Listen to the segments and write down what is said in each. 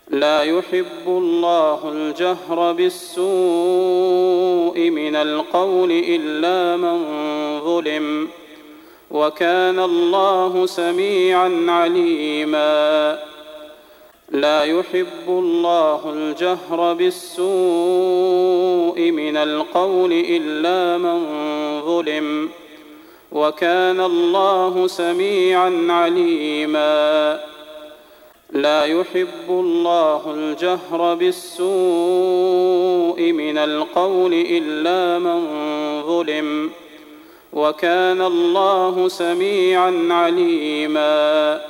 لا يحب الله الجهر بالسوء من القول إلا من ظلم، وكان الله سميعا عليما. لا يحب الله الجهر بالسوء من القول إلا من ظلم، وكان الله سميعا عليما. لا يحب الله الجهر بالسوء من القول إلا من ظلم، وكان الله سميعا عليما.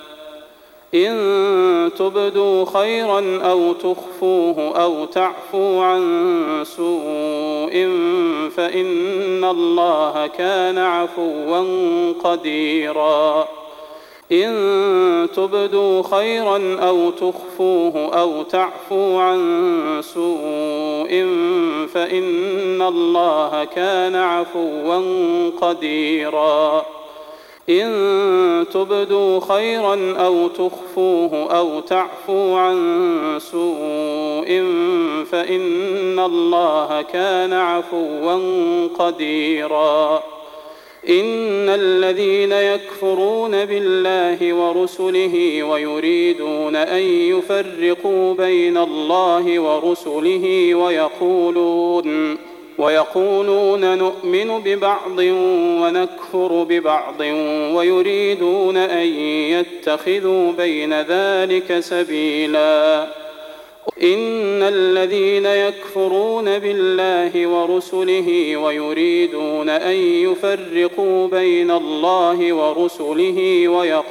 إن تبدوا خيرا أو تخفوه أو تعفوا عن سوء فإن الله كان عفوا قديرا. إن تبدوا خيرا أو تخفوه أو تعفوا عن سوء فإن الله كان عفوا قديرا. إن تبدوا خيرا أو تخفوه أو تعفوا عن سوء فإن الله كان عفوا قديرا. إن الذين يكفرون بالله ورسله ويريدون أن يفرقوا بين الله ورسله ويقولون نؤمن ببعض ونكفر ببعض ويريدون أن يتخذوا بين ذلك سبيلا. إن الذين يكفرون بالله ورسله ويريدون أن يفرقوا بين الله ورسله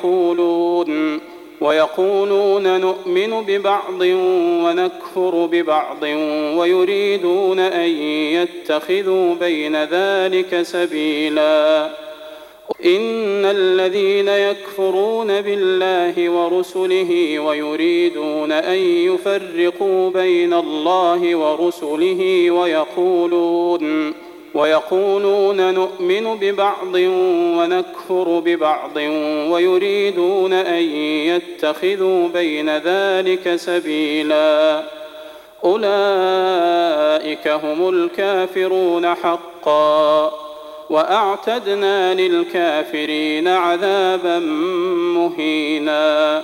ويقولون نؤمن ببعض ونكفر ببعض ويريدون أن يتخذوا بين ذلك سبيلا. إن الذين يكفرون بالله ورسله ويريدون أن يفرقوا بين الله ورسله ويقولون نؤمن ببعض ونكفر ببعض ويريدون أن يتخذوا بين ذلك سبيلا. أولئك هم الكافرون حقا، وأعتدنا للكافرين عذابا مهينا.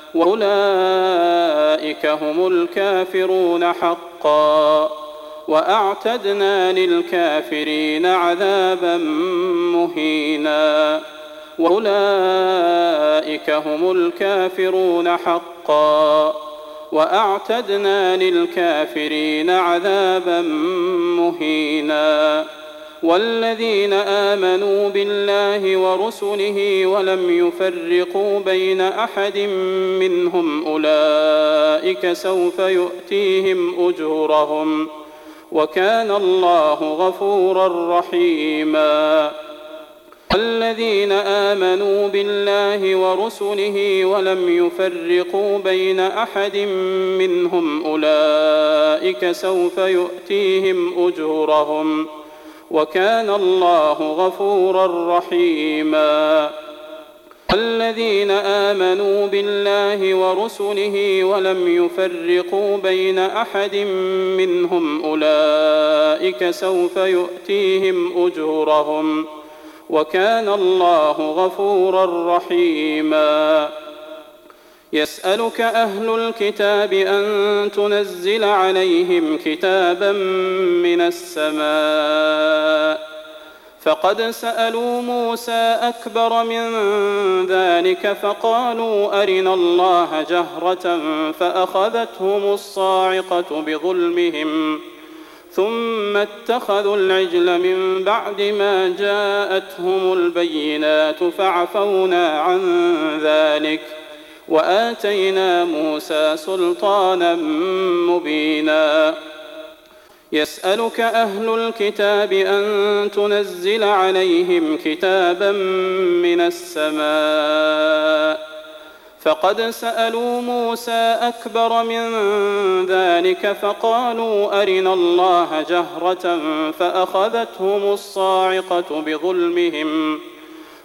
أولئك هم الكافرون حقا، وأعتدنا للكافرين عذابا مهينا. أولئك هم الكافرون حقا، وأعتدنا للكافرين عذابا مهينا. والذين آمنوا بالله ورسله ولم يفرقوا بين أحد منهم أولئك سوف يؤتيهم أجورهم، وكان الله غفورا رحيما. والذين آمنوا بالله ورسله ولم يفرقوا بين أحد منهم أولئك سوف يؤتيهم أجورهم، وكان الله غفورا رحيما. والذين آمنوا بالله ورسله ولم يفرقوا بين أحد منهم أولئك سوف يؤتيهم أجورهم، وكان الله غفورا رحيما. يسألك أهل الكتاب أن تنزل عليهم كتابا من السماء، فقد سألوا موسى أكبر من ذلك فقالوا أرنا الله جهرة فأخذتهم الصاعقة بظلمهم، ثم اتخذوا العجل من بعد ما جاءتهم البينات فعفونا عن ذلك وآتينا موسى سلطانا مبينا. يسألك أهل الكتاب أن تنزل عليهم كتابا من السماء، فقد سألوا موسى أكبر من ذلك فقالوا أرنا الله جهرة فأخذتهم الصاعقة بظلمهم،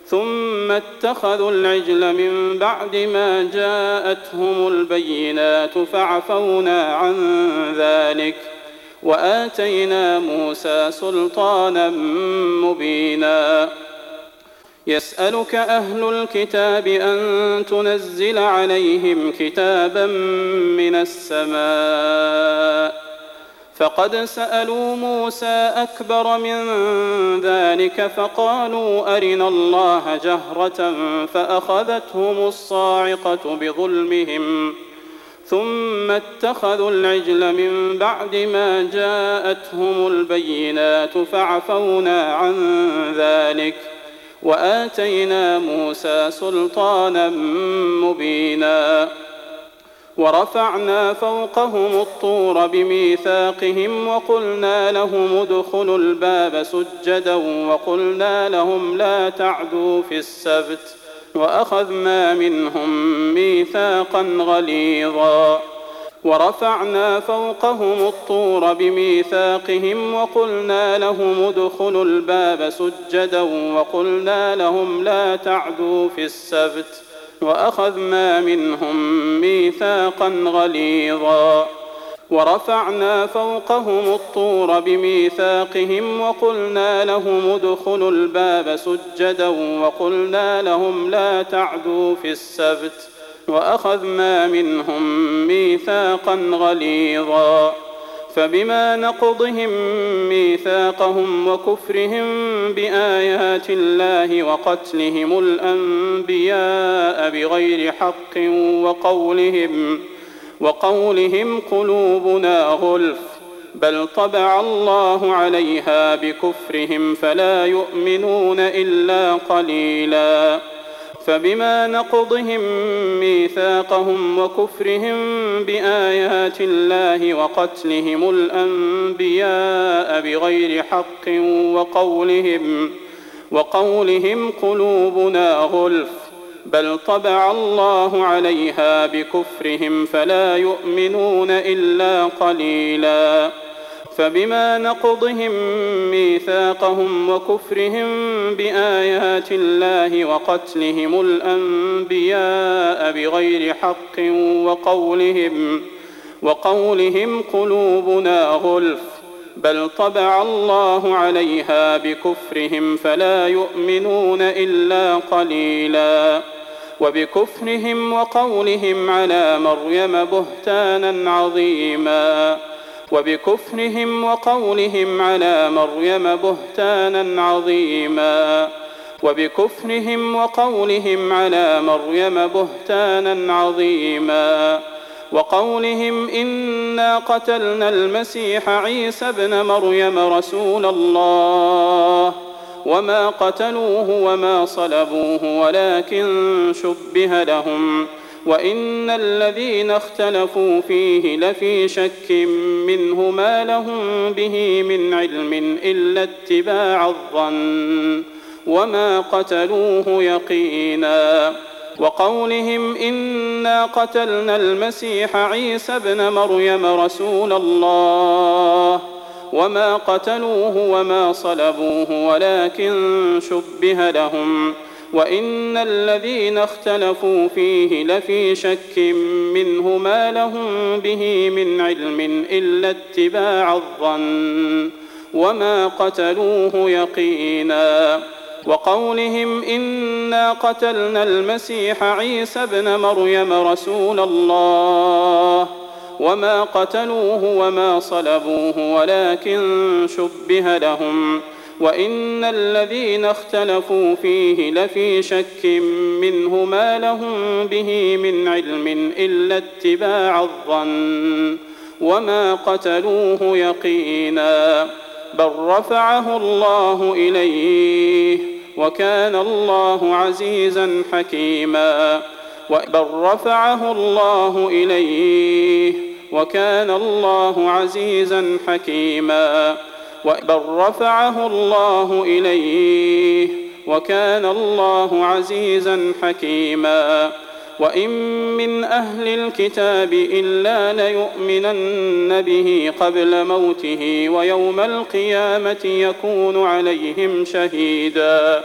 ثم اتخذوا العجل من بعد ما جاءتهم البينات فعفونا عن ذلك وآتينا موسى سلطانا مبينا. يسألك أهل الكتاب أن تنزل عليهم كتابا من السماء فقد سألوا موسى أكبر من ذلك فقالوا أرنا الله جهرة فأخذتهم الصاعقة بظلمهم ثم اتخذوا العجل من بعد ما جاءتهم البينات فعفونا عن ذلك وآتينا موسى سلطانا مبينا. ورفعنا فوقهم الطور بميثاقهم وقلنا لهم ادخلوا الباب سجدا وقلنا لهم لا تعدوا في السبت وأخذنا منهم ميثاقا غليظا. ورفعنا فوقهم الطور بميثاقهم وقلنا لهم ادخلوا الباب سجدا وقلنا لهم لا تعدوا في السبت وأخذنا منهم ميثاقا غليظا. ورفعنا فوقهم الطور بميثاقهم وقلنا لهم ادخلوا الباب سجدا وقلنا لهم لا تعدوا في السبت وأخذنا منهم ميثاقا غليظا. فبما نقضهم ميثاقهم وكفرهم بآيات الله وقتلهم الأنبياء بغير حق وقولهم قلوبنا غلف بل طبع الله عليها بكفرهم فلا يؤمنون إلا قليلا. فبما نقضهم ميثاقهم وكفرهم بآيات الله وقتلهم الأنبياء بغير حق وقولهم قلوبنا غلف بل طبع الله عليها بكفرهم فلا يؤمنون إلا قليلا. فبما نقضهم ميثاقهم وكفرهم بآيات الله وقتلهم الأنبياء بغير حق وقولهم قلوبنا غلف بل طبع الله عليها بكفرهم فلا يؤمنون إلا قليلا. وبكفرهم وقولهم على مريم بهتانا عظيما وبكفرهم وقولهم على مريم بهتانا عظيما وبكفرهم وقولهم على مريم بهتانا عظيما وقولهم إنا قتلنا المسيح عيسى ابن مريم رسول الله وما قتلوه وما صلبوه ولكن شبه لهم وإن الذين اختلفوا فيه لفي شك منه ما لهم به من علم إلا اتباع الظن وما قتلوه يقينا. وقولهم إنا قتلنا المسيح عيسى ابن مريم رسول الله وما قتلوه وما صلبوه ولكن شبه لهم وإن الذين اختلفوا فيه لفي شك منه ما لهم به من علم إلا اتباع الظن وما قتلوه يقينا. وقولهم إنا قتلنا المسيح عيسى ابن مريم رسول الله وما قتلوه وما صلبوه ولكن شبه لهم وإن الذين اختلفوا فيه لفي شك منه ما لهم به من علم إلا اتباع الظن وما قتلوه يقينا. بل رفعه الله إليه وكان الله عزيزا حكيما. بل رفعه الله إليه وكان الله عزيزا حكيما. بل رفعه الله إليه وكان الله عزيزا حكيما. وإن من أهل الكتاب إلا ليؤمنن به قبل موته ويوم القيامة يكون عليهم شهيدا.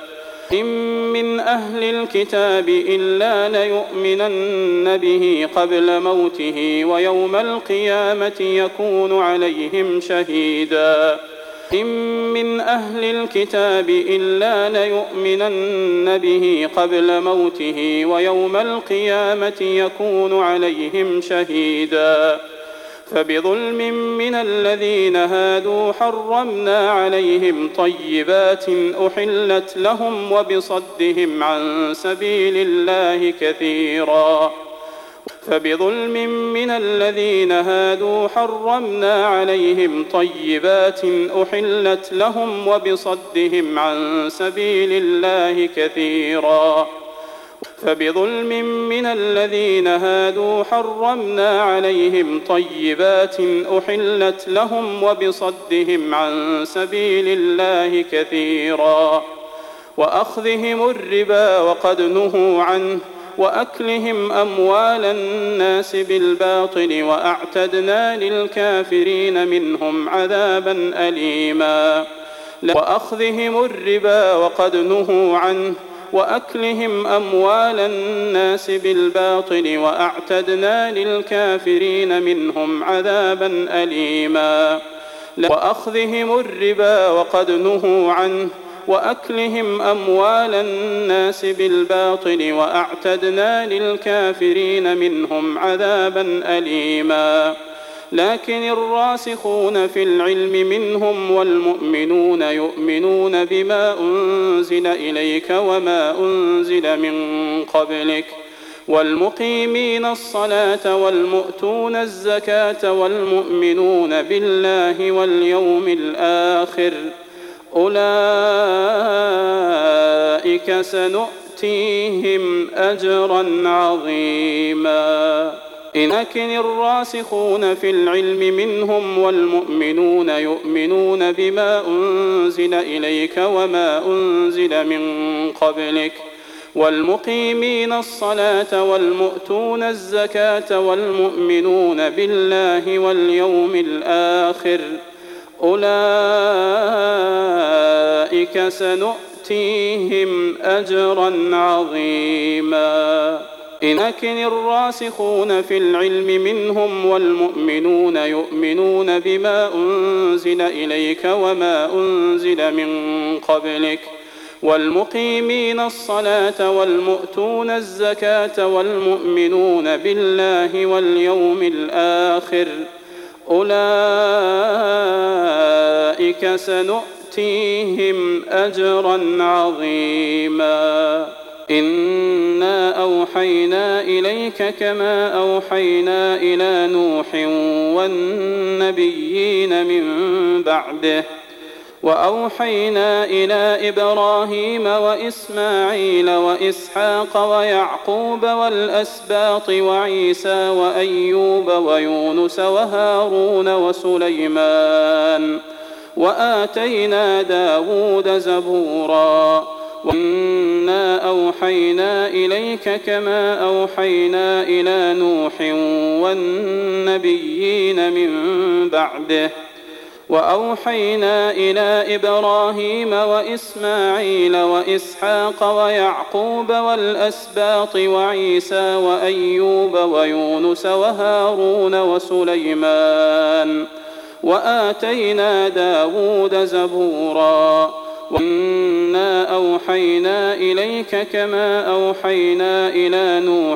إن من أهل الكتاب إلا ليؤمنن به قبل موته ويوم القيامة يكون عليهم شهيدا إن من أهل الكتاب إلا ليؤمنن به قبل موته ويوم القيامة يكون عليهم شهيدا فبظلم من الذين هادوا حرمنا عليهم طيبات أحلت لهم وبصدهم عن سبيل الله كثيرا فبظلم من الذين هادوا حرمنا عليهم طيبات أحلت لهم وبصدهم عن سبيل الله كثيرا فبظلم من الذين هادوا حرمنا عليهم طيبات أحلت لهم وبصدهم عن سبيل الله كثيرا وأخذهم الربا وقد نهوا عنه وأكلهم أموال الناس بالباطل وأعتدنا للكافرين منهم عذابا أليما وأخذهم الربا وقد نهوا عنه وأكلهم أموال الناس بالباطل وأعتدنا للكافرين منهم عذابا أليما وأخذهم الربا وقد نهوا عنه وأكلهم أموال الناس بالباطل وأعتدنا للكافرين منهم عذابا أليما لكن الراسخون في العلم منهم والمؤمنون يؤمنون بما أنزل إليك وما أنزل من قبلك والمقيمين الصلاة والمؤتون الزكاة والمؤمنون بالله واليوم الآخر أولئك سنؤتيهم أجرا عظيما لكن الراسخون في العلم منهم والمؤمنون يؤمنون بما أنزل إليك وما أنزل من قبلك والمقيمين الصلاة والمؤتون الزكاة والمؤمنون بالله واليوم الآخر أولئك سنؤتيهم أجرا عظيما لكن الراسخون في العلم منهم والمؤمنون يؤمنون بما أنزل إليك وما أنزل من قبلك والمقيمين الصلاة والمؤتون الزكاة والمؤمنون بالله واليوم الآخر أولئك سنؤتيهم أجرا عظيما إنا أوحينا إليك كما أوحينا إلى نوح والنبيين من بعده وأوحينا إلى إبراهيم وإسماعيل وإسحاق ويعقوب والأسباط وعيسى وأيوب ويونس وهارون وسليمان وآتينا داود زبورا وإنا أوحينا إليك كما أوحينا إلى نوح والنبيين من بعده وأوحينا إلى إبراهيم وإسماعيل وإسحاق ويعقوب والأسباط وعيسى وأيوب ويونس وهارون وسليمان وآتينا داود زبورا وإنا أوحينا إليك كما أوحينا إلى نوح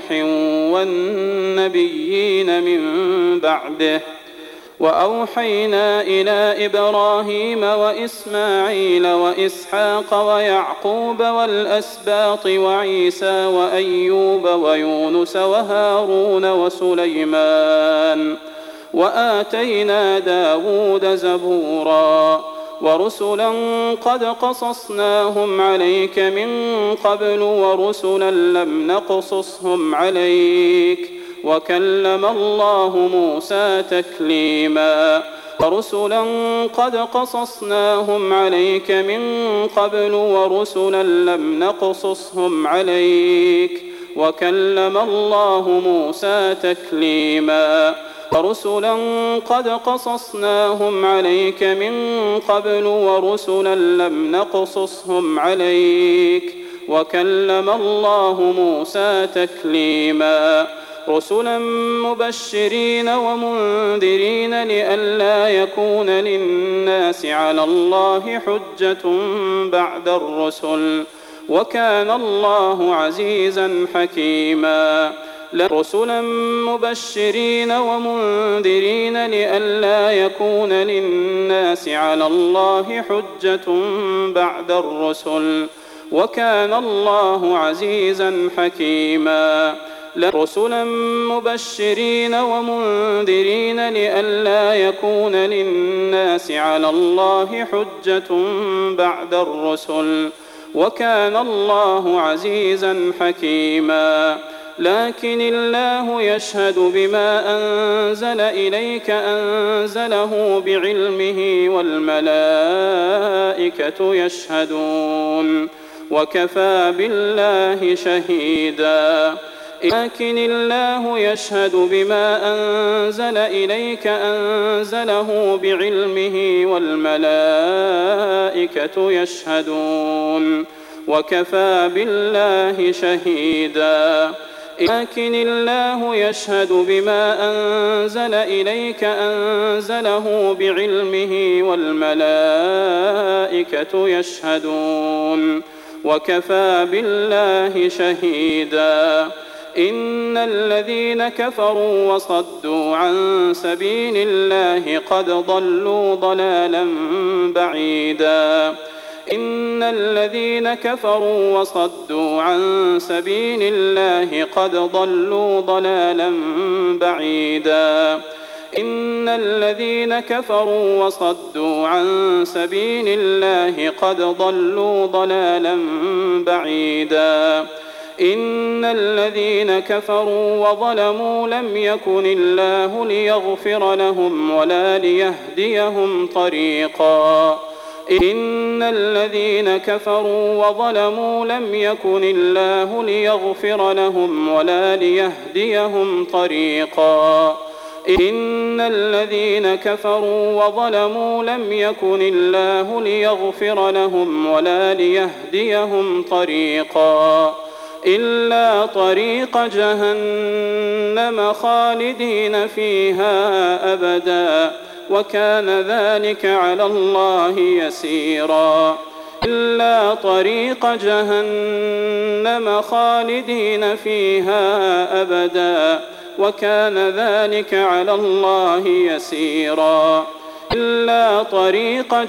والنبيين من بعده وأوحينا إلى إبراهيم وإسماعيل وإسحاق ويعقوب والأسباط وعيسى وأيوب ويونس وهارون وسليمان وآتينا داود زبورا ورسلا قد قصصناهم عليك من قبل ورسلا لم نقصصهم عليك وكلم الله موسى تكليما ورسلا قد قصصناهم عليك من قبل ورسلا لم نقصصهم عليك وكلم الله موسى تكليما ورسلا قد قصصناهم عليك من قبل ورسلا لم نقصصهم عليك وكلم الله موسى تكليما رسلا مبشرين ومنذرين لئلا يكون للناس على الله حجة بعد الرسل وكان الله عزيزا حكيما رسلا مبشرين ومنذرين لئلا يكون للناس على الله حجة بعد الرسل وكان الله عزيزا حكيما رسلا مبشرين ومنذرين لئلا يكون للناس على الله حجة بعد الرسل وكان الله عزيزا حكيما لكن الله يشهد بما أنزل إليك أنزله بعلمه والملائكة يشهدون وكفى بالله شهيدا لكن الله يشهد بما أنزل إليك أنزله بعلمه والملائكة يشهدون وكفى بالله شهيدا لكن الله يشهد بما أنزل إليك أنزله بعلمه والملائكة يشهدون وكفى بالله شهيدا إن الذين كفروا وصدوا عن سبيل الله قد ضلوا ضلالا بعيدا إن الذين كفروا وصدوا عن سبيل الله قد ضلوا ضلالا بعيدا إن الذين كفروا وصدوا عن سبيل الله قد ضلوا ضلالا بعيدا إن الذين كفروا وظلموا لم يكن الله ليغفر لهم ولا ليهديهم طريقا إن الذين كفروا وظلموا لم يكن الله ليغفر لهم ولا ليهديهم طريقا إن الذين كفروا وظلموا لم يكن الله ليغفر لهم ولا ليهديهم طريقا إلا طريق جهنم خالدين فيها أبدا وكان ذلك على الله يسيرا إلا طريق جهنم خالدين فيها أبدا وكان ذلك على الله يسيرا إلا طريق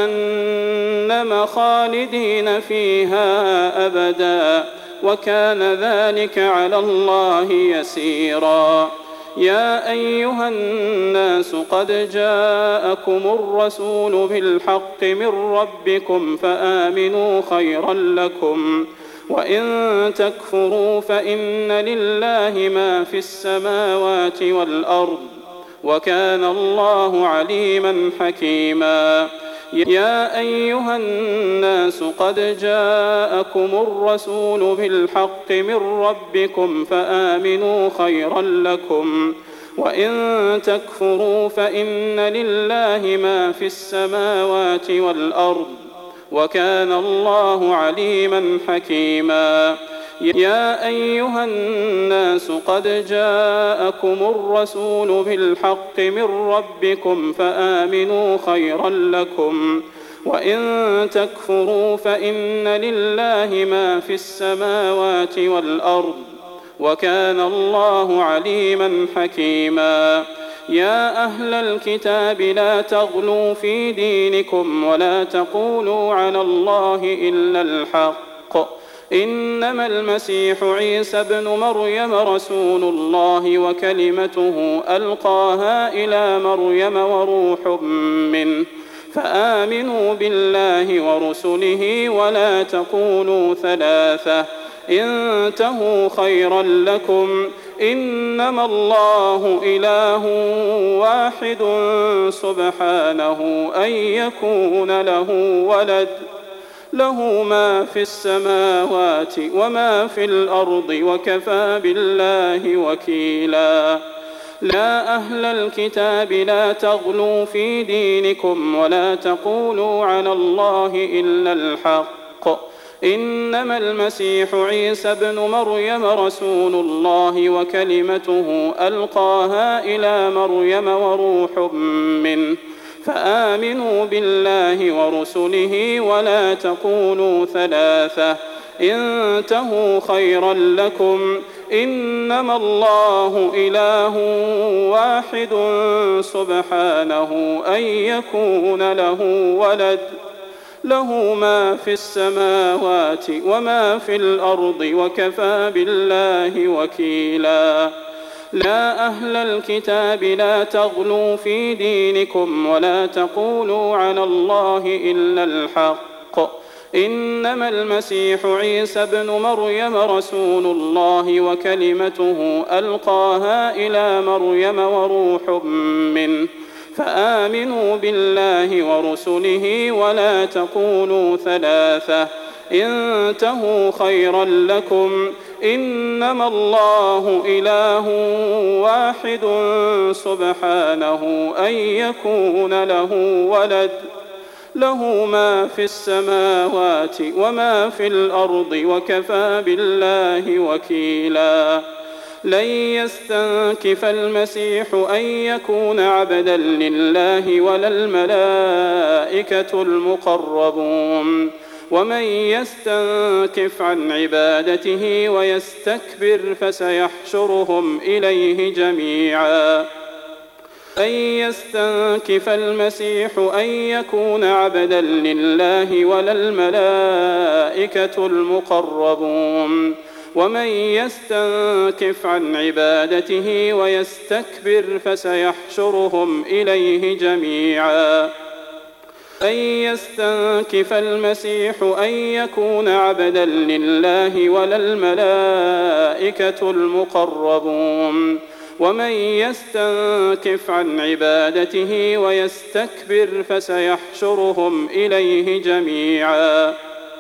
جهنم خالدين فيها أبدا وكان ذلك على الله يسيرا يا أيها الناس قد جاءكم الرسول بالحق من ربكم فآمنوا خيرا لكم وإن تكفروا فإن لله ما في السماوات والأرض وكان الله عليما حكيما يا أيها الناس قد جاءكم الرسول بالحق من ربكم فآمنوا خيرا لكم وإن تكفروا فإن لله ما في السماوات والأرض وكان الله عليما حكيما يا أيها الناس قد جاءكم الرسول بالحق من ربكم فآمنوا خيرا لكم وإن تكفروا فإن لله ما في السماوات والأرض وكان الله عليما حكيما يا أهل الكتاب لا تغلوا في دينكم ولا تقولوا على الله إلا الحق إنما المسيح عيسى ابن مريم رسول الله وكلمته ألقاها إلى مريم وروح منه فآمنوا بالله ورسله ولا تقولوا ثلاثة انتهوا خيرا لكم إنما الله إله واحد سبحانه أن يكون له ولد له ما في السماوات وما في الأرض وكفى بالله وكيلا لا أهل الكتاب لا تغلوا في دينكم ولا تقولوا على الله إلا الحق إنما المسيح عيسى بن مريم رسول الله وكلمته ألقاها إلى مريم وروح منه فآمنوا بالله ورسله ولا تقولوا ثلاثة انتهوا خيرا لكم إنما الله إله واحد سبحانه أن يكون له ولد له ما في السماوات وما في الأرض وكفى بالله وكيلا لا أهل الكتاب لا تغلوا في دينكم ولا تقولوا على الله إلا الحق إنما المسيح عيسى بن مريم رسول الله وكلمته ألقاها إلى مريم وروح منه فآمنوا بالله ورسله ولا تقولوا ثلاثة انتهوا خيرا لكم إنما الله إله واحد سبحانه أن يكون له ولد له ما في السماوات وما في الأرض وكفى بالله وكيلا لن يستنكف المسيح أن يكون عبدا لله ولا الملائكة المقربون ومن يستنكف عن عبادته ويستكبر فسيحشرهم إليه جميعا أن يستنكف المسيح أن يكون عبدا لله ولا الملائكة المقربون ومن يستنكف عن عبادته ويستكبر فسيحشرهم إليه جميعا أن يستنكف المسيح أن يكون عبدا لله ولا الملائكة المقربون ومن يستنكف عن عبادته ويستكبر فسيحشرهم إليه جميعا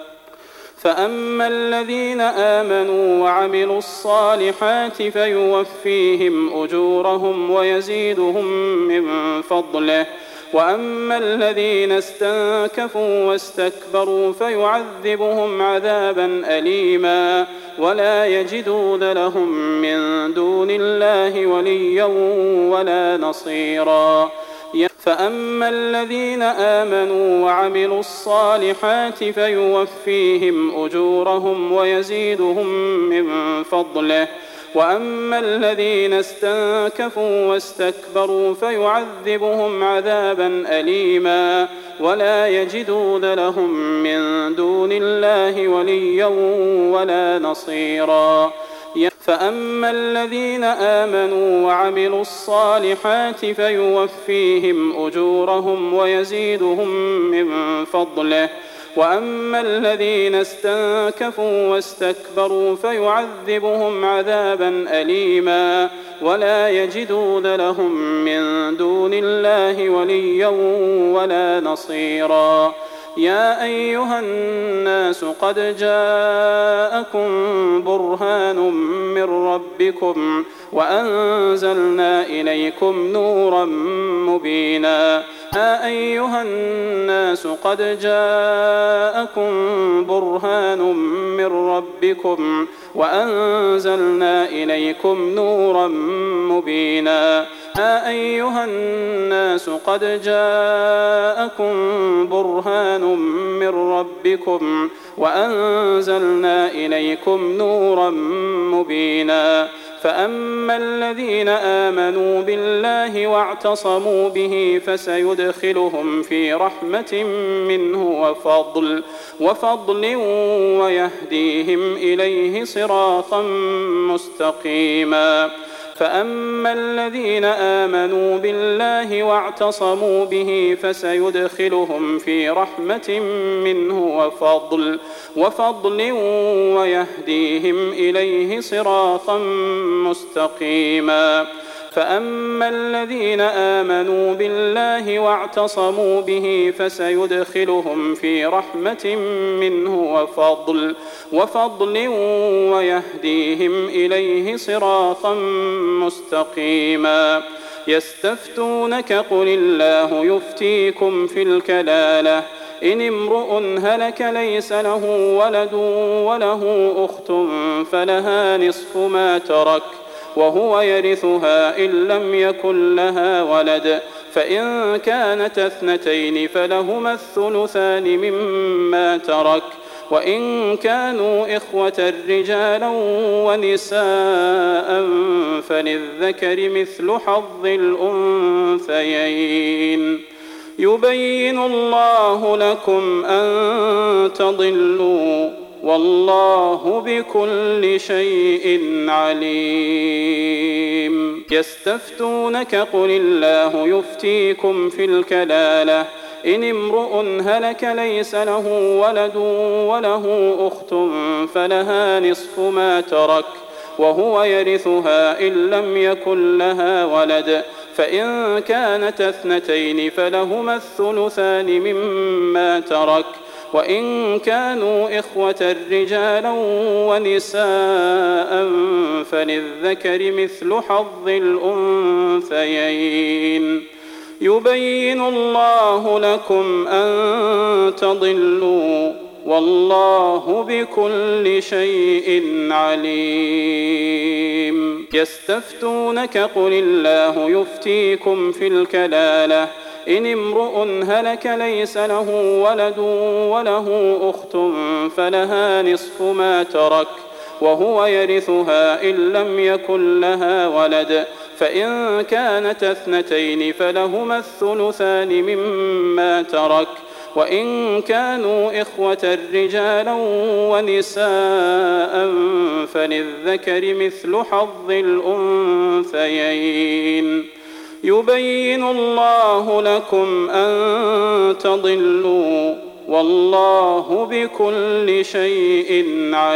فأما الذين آمنوا وعملوا الصالحات فيوفيهم أجورهم ويزيدهم من فضله وأما الذين استنكفوا واستكبروا فيعذبهم عذابا أليما ولا يجدون لهم من دون الله وليا ولا نصيرا فأما الذين آمنوا وعملوا الصالحات فيوفيهم أجورهم ويزيدهم من فضله وأما الذين استنكفوا واستكبروا فيعذبهم عذابا أليما ولا يجدون لهم من دون الله وليا ولا نصيرا فأما الذين آمنوا وعملوا الصالحات فيوفيهم أجورهم ويزيدهم من فضله وأما الذين استنكفوا واستكبروا فيعذبهم عذابا أليما ولا يجدون لهم من دون الله وليا ولا نصيرا يا أيها الناس قد جاءكم برهان من ربكم وأنزلنا إليكم نورا مبينا يا أيها الناس قد جاءكم برهان من ربكم وأنزلنا إليكم نورا مبينا يا أيها الناس قد جاءكم برهان من ربكم وأنزلنا إليكم نورا مبينا فأما الذين آمنوا بالله واعتصموا به فسيدخلهم في رحمة منه وفضل ويهديهم إليه صراطا مستقيما فأما الذين آمنوا بالله واعتصموا به فسيدخلهم في رحمة منه وفضل ويهديهم إليه صراطا مستقيما فأما الذين آمنوا بالله واعتصموا به فسيدخلهم في رحمة منه وفضل ويهديهم إليه صراطا مستقيما. يستفتونك قل الله يفتيكم في الكلالة إن امرؤ هلك ليس له ولد وله أخت فلها نصف ما ترك وهو يرثها إن لم يكن لها ولد، فإن كانت اثنتين فلهما الثلثان مما ترك، وإن كانوا إخوة رجالا ونساء فللذكر مثل حظ الأنثيين. يبين الله لكم أن تضلوا والله بكل شيء عليم. يستفتونك قل الله يفتيكم في الكلالة إن امرؤ هلك ليس له ولد وله أخت فلها نصف ما ترك وهو يرثها إن لم يكن لها ولد، فإن كانت اثنتين فلهما الثلثان مما ترك، وإن كانوا إخوة رجالا ونساء فللذكر مثل حظ الأنثيين. يبين الله لكم أن تضلوا والله بكل شيء عليم. يستفتونك قل الله يفتيكم في الكلالة إن امرؤ هلك ليس له ولد وله أخت فلها نصف ما ترك وهو يرثها إن لم يكن لها ولد، فإن كانت اثنتين فلهما الثلثان مما ترك، وإن كانوا إخوة رجالا ونساء فللذكر مثل حظ الأنثيين. يبين الله لكم أن تضلوا والله بكل شيء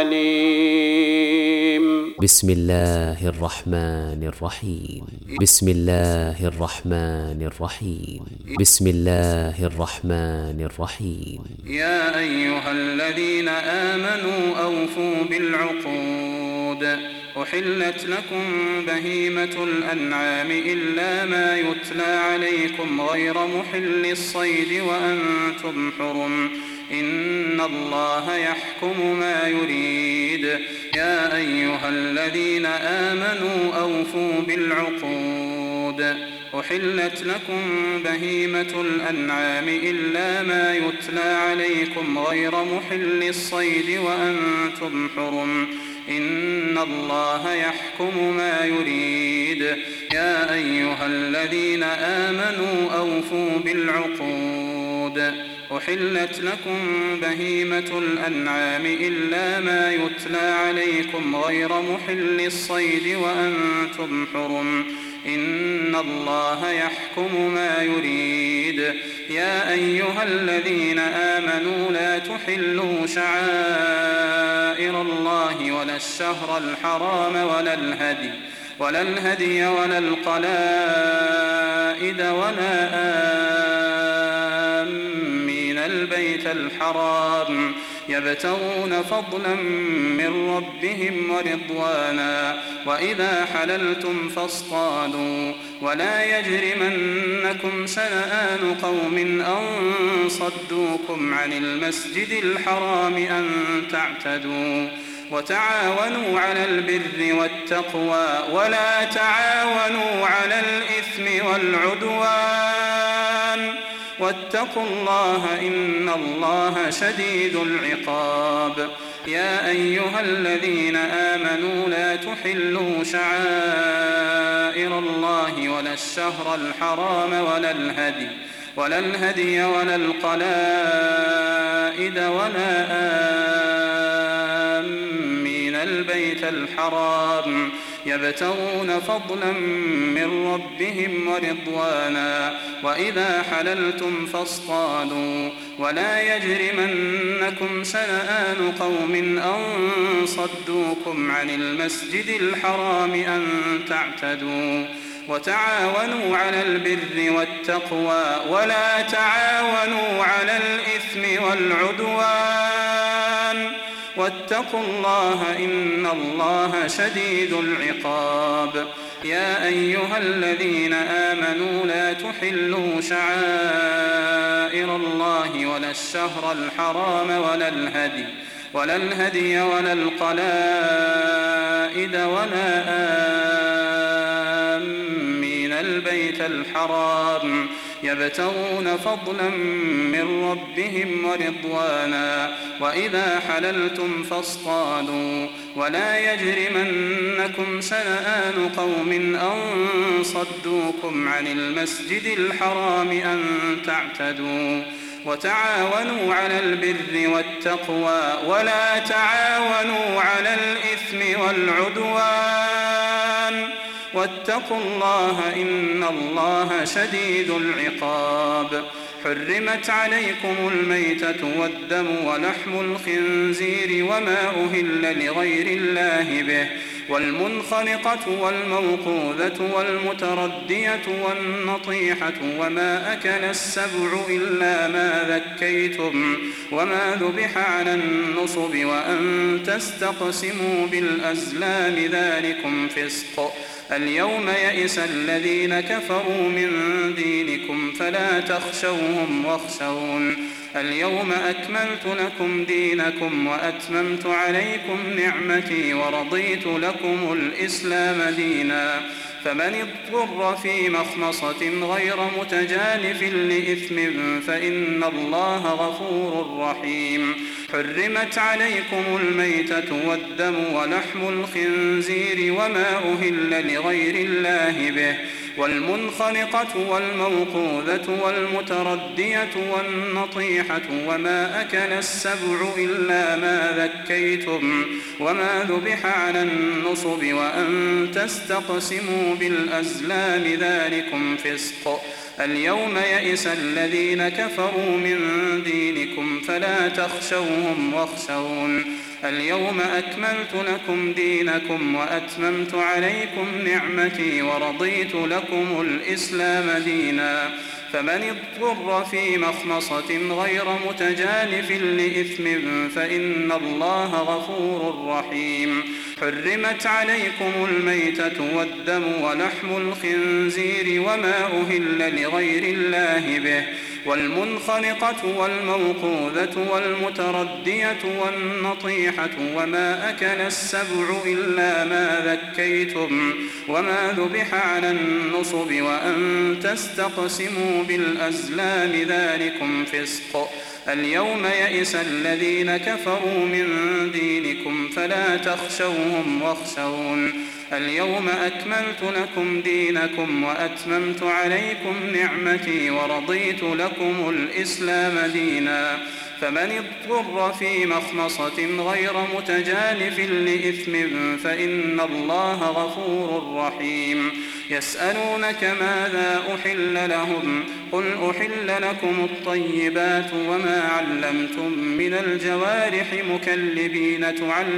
عليم. بسم الله الرحمن الرحيم. بسم الله الرحمن الرحيم. بسم الله الرحمن الرحيم. يا أيها الذين آمنوا أوفوا بالعقود. أحلت لكم بهيمة الأنعام إلا ما يتلى عليكم غير محل الصيد وأنتم حرم، إن الله يحكم ما يريد. يا أيها الذين آمنوا أوفوا بالعقود. أحلت لكم بهيمة الأنعام إلا ما يتلى عليكم غير محل الصيد وأنتم حرم، إن الله يحكم ما يريد. يا أيها الذين آمنوا أوفوا بالعقود. أحلت لكم بهيمة الأنعام إلا ما يتلى عليكم غير محل الصيد وأنتم حرم، إن الله يحكم ما يريد. يا أيها الذين آمنوا لا تحلوا شعائر الله ولا الشهر الحرام ولا الهدي ولا القلائد ولا آمين البيت الحرام يبتغون فضلا من ربهم ورضوانا، وإذا حللتم فاصطادوا، ولا يجرمنكم شنآن قوم أن صدوكم عن المسجد الحرام أن تعتدوا. وتعاونوا على البر والتقوى ولا تعاونوا على الإثم والعدوان، واتقوا الله إن الله شديد العقاب. يا أيها الذين آمنوا لا تحلوا شعائر الله ولا الشهر الحرام ولا الهدي ولا القلائد ولا آمين البيت الحرام يبتغون فضلا من ربهم ورضوانا، وإذا حللتم فاصطادوا، ولا يجرمنكم شنآن قوم أن صدوكم عن المسجد الحرام أن تعتدوا. وتعاونوا على البر والتقوى ولا تعاونوا على الإثم والعدوان واتقوا الله إن الله شديد العقاب. يا أيها الذين آمنوا لا تحلوا شعائر الله ولا الشهر الحرام ولا الهدي ولا القلائد ولا آمين البيت الحرام يبتغون فضلا من ربهم ورضوانا وإذا حللتم فاصطادوا ولا يجرمنكم شنآن قوم أن صدوكم عن المسجد الحرام أن تعتدوا وتعاونوا على البر والتقوى ولا تعاونوا على الإثم والعدوان واتقوا الله إن الله شديد العقاب. حرمت عليكم الميتة والدم ولحم الخنزير وما أهل لغير الله به والمنخنقة والموقوذة والمتردية والنطيحة وما أكل السبع إلا ما ذكيتم وما ذبح على النصب وأن تستقسموا بالأزلام ذلكم فسق. اليوم يئس الذين كفروا من دينكم فلا تخشوهم واخشون. اليوم أكملت لكم دينكم وأتممت عليكم نعمتي ورضيت لكم الإسلام دينا. فمن اضطر في مخمصة غير متجانف لإثم فإن الله غفور رحيم. حرمت عليكم الميتة والدم ولحم الخنزير وما أهل لغير الله به والمنخنقة والموقوذة والمتردية والنطيحة وما أكل السبع إلا ما ذكيتم وما ذبح على النصب وأن تستقسموا بالأزلام ذلكم فسق. اليوم يئس الذين كفروا من دينكم فلا تخشوهم واخشون. اليوم أكملت لكم دينكم وأتممت عليكم نعمتي ورضيت لكم الإسلام دينا. فمن اضطر في مخمصة غير متجانف لإثم فإن الله غفور رحيم. حرمت عليكم الميتة والدم ولحم الخنزير وما أهل لغير الله به والمنخنقة والموقوذة والمتردية والنطيحة وما أكل السبع إلا ما ذكيتم وما ذبح على النصب وأن تستقسموا بالأزلام ذلكم فسق. اليوم يئس الذين كفروا من دينكم فلا تخشوهم واخشون. اليوم أكملت لكم دينكم وأتممت عليكم نعمتي ورضيت لكم الإسلام دينا. فمن اضطر في مخمصة غير متجانف لإثم فإن الله غفور رحيم. يسألونك ماذا أحل لهم قل أحل لكم الطيبات وما علمتم من الجوارح مكلبين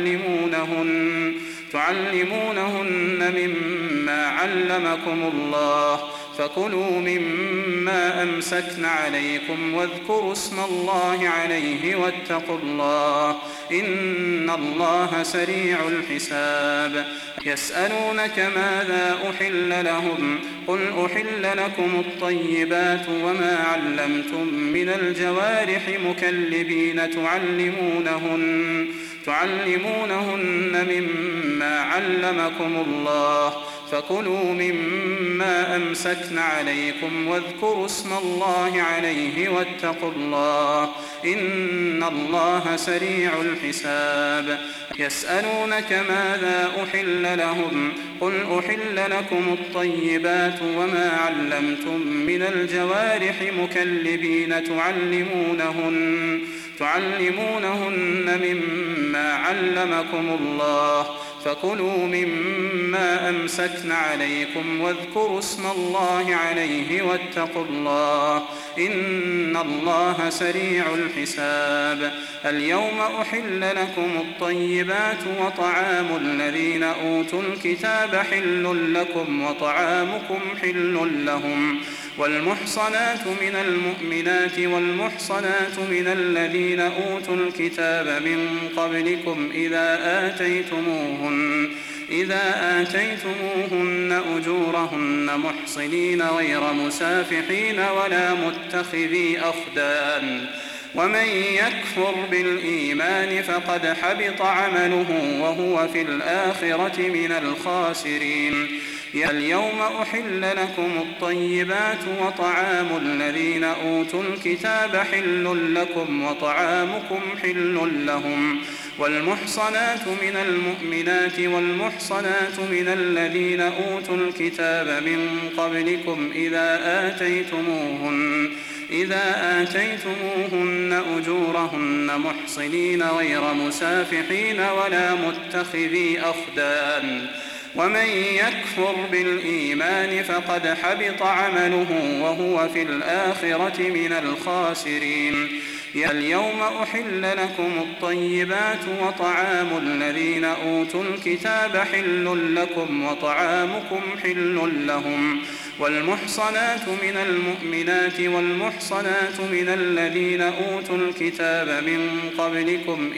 تعلمونهن مما علمكم الله فكلوا مما أمسكن عليكم واذكروا اسم الله عليه واتقوا الله إن الله سريع الحساب. يسألونك ماذا أحل لهم قل أحل لكم الطيبات وما علمتم من الجوارح مكلبين تعلمونهن مما علمكم الله فكلوا مما أمسكن عليكم واذكروا اسم الله عليه واتقوا الله إن الله سريع الحساب. يسألونك ماذا أحل لهم قل أحل لكم الطيبات وما علمتم من الجوارح مكلبين تعلمونهن مما علمكم الله فكلوا مما أمسكن عليكم واذكروا اسم الله عليه واتقوا الله إن الله سريع الحساب. اليوم أحل لكم الطيبات وطعام الذين أوتوا الكتاب حل لكم وطعامكم حل لهم والمحصنات من المؤمنات والمحصنات من الذين أوتوا الكتاب من قبلكم إذا آتيتموهن أجورهن محصنين غير مسافحين ولا متخذي أخدان ومن يكفر بالإيمان فقد حبط عمله وهو في الآخرة من الخاسرين. اليوم أحل لكم الطيبات وطعام الذين أوتوا الكتاب حل لكم وطعامكم حل لهم والمحصنات من المؤمنات والمحصنات من الذين أوتوا الكتاب من قبلكم إذا آتيتموهن أجورهن محصنين غير مسافحين ولا متخذي أخدان ومن يكفر بالإيمان فقد حبط عمله وهو في الآخرة من الخاسرين. اليوم أحل لكم الطيبات وطعام الذين أوتوا الكتاب حل لكم وطعامكم حل لهم والمحصنات من المؤمنات والمحصنات من الذين أوتوا الكتاب من قبلكم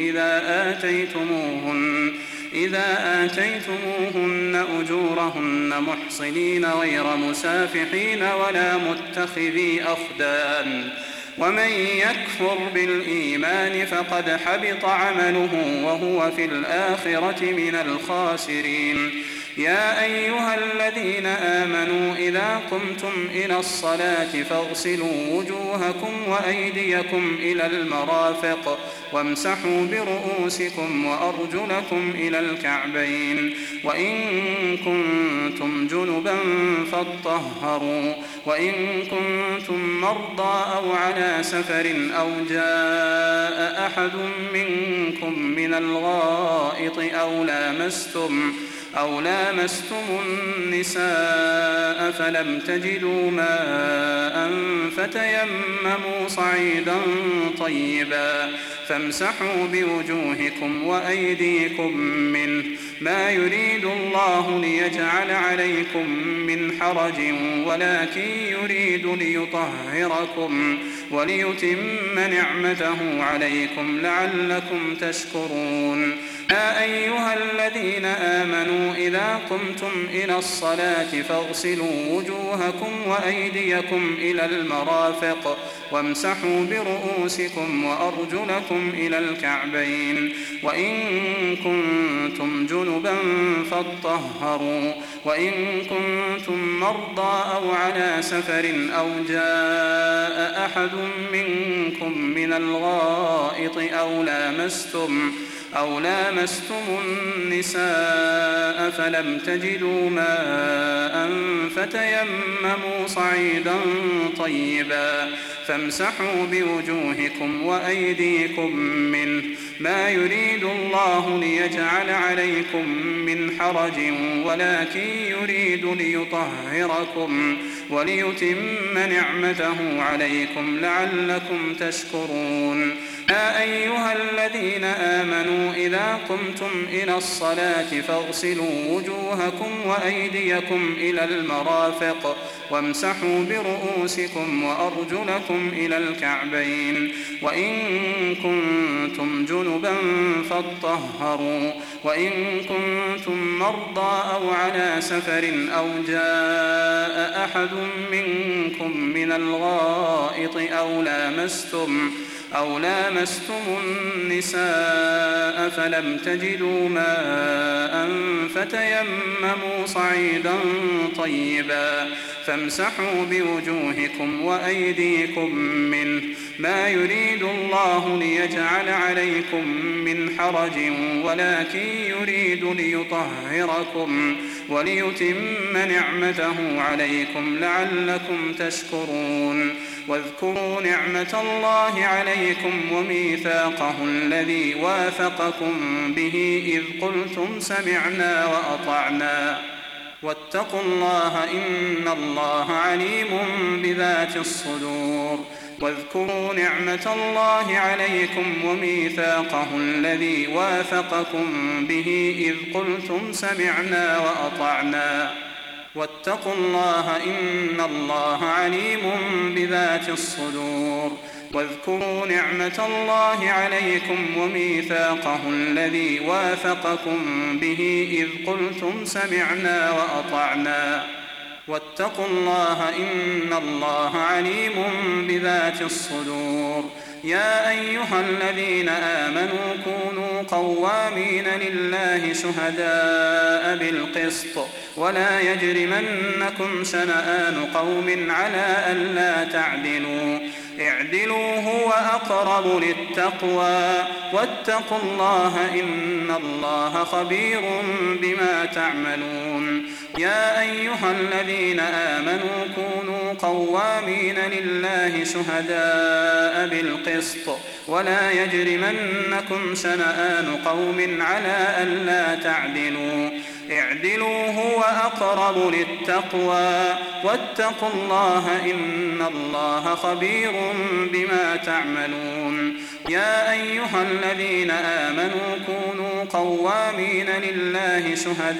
إذا آتيتموهن أجورهن محصنين غير مسافحين ولا متخذي أخدان ومن يكفر بالإيمان فقد حبط عمله وهو في الآخرة من الخاسرين. يا أيها الذين آمنوا إذا قمتم إلى الصلاة فاغسلوا وجوهكم وأيديكم إلى المرافق وامسحوا برؤوسكم وأرجلكم إلى الكعبين وإن كنتم جنبا فاطهروا وإن كنتم مرضى أو على سفر أو جاء أحد منكم من الغائط أو لامستم النساء فلم تجدوا ماء فتيمموا صعيدا طيبا فامسحوا بوجوهكم وأيديكم منه ما يريد الله ليجعل عليكم من حرج ولكن يريد ليطهركم وليتم نعمته عليكم لعلكم تشكرون. يا أيها الذين آمنوا إذا قمتم إلى الصلاة فاغسلوا وجوهكم وأيديكم إلى المرافق وامسحوا برؤوسكم وأرجلكم إلى الكعبين وإن كنتم جنبا فاطهروا وإن كنتم مرضى أو على سفر أو جاء أحد منكم من الغائط أو لامستم النساء فلم تجدوا ماء فتيمموا صعيدا طيبا فامسحوا بوجوهكم وأيديكم منه ما يريد الله ليجعل عليكم من حرج ولكن يريد ليطهركم وليتم نعمته عليكم لعلكم تشكرون. يا أيها الذين آمنوا إذا قمتم إلى الصلاة فاغسلوا وجوهكم وأيديكم إلى المرافق وامسحوا برؤوسكم وأرجلكم إلى الكعبين وإن كنتم جنبا فاطهروا وإن كنتم مرضى أو على سفر أو جاء أحد منكم من الغائط أو لامستم النساء فلم تجدوا ماء فتيمموا صعيدا طيبا فامسحوا بوجوهكم وأيديكم منه، ما يريد الله ليجعل عليكم من حرج ولكن يريد ليطهركم وليتم نعمته عليكم لعلكم تشكرون. واذكروا نعمة الله عليكم وميثاقه الذي واثقكم به إذ قلتم سمعنا وأطعنا واتقوا الله إن الله عليم بذات الصدور. واذكروا نعمة الله عليكم وميثاقه الذي واثقكم به إذ قلتم سمعنا وأطعنا واتقوا الله إن الله عليم بذات الصدور. واذكروا نعمة الله عليكم وميثاقه الذي واثقكم به إذ قلتم سمعنا وأطعنا واتقوا الله إن الله عليم بذات الصدور. يا أيها الذين آمنوا كونوا قوامين لله شهداء بالقسط ولا يجرمنكم شنآن قوم على ألا تعدلوا اعدلوا هو أقرب للتقوى واتقوا الله إن الله خبير بما تعملون. يا أيها الذين آمنوا كونوا قوامين لله شهداء بالقسط ولا يجرمنكم شنآن قوم على ألا تعدلوا اعدلوا هو أقرب للتقوى واتقوا الله إن الله خبير بما تعملون. يا أيها الذين آمنوا كونوا قوامين لله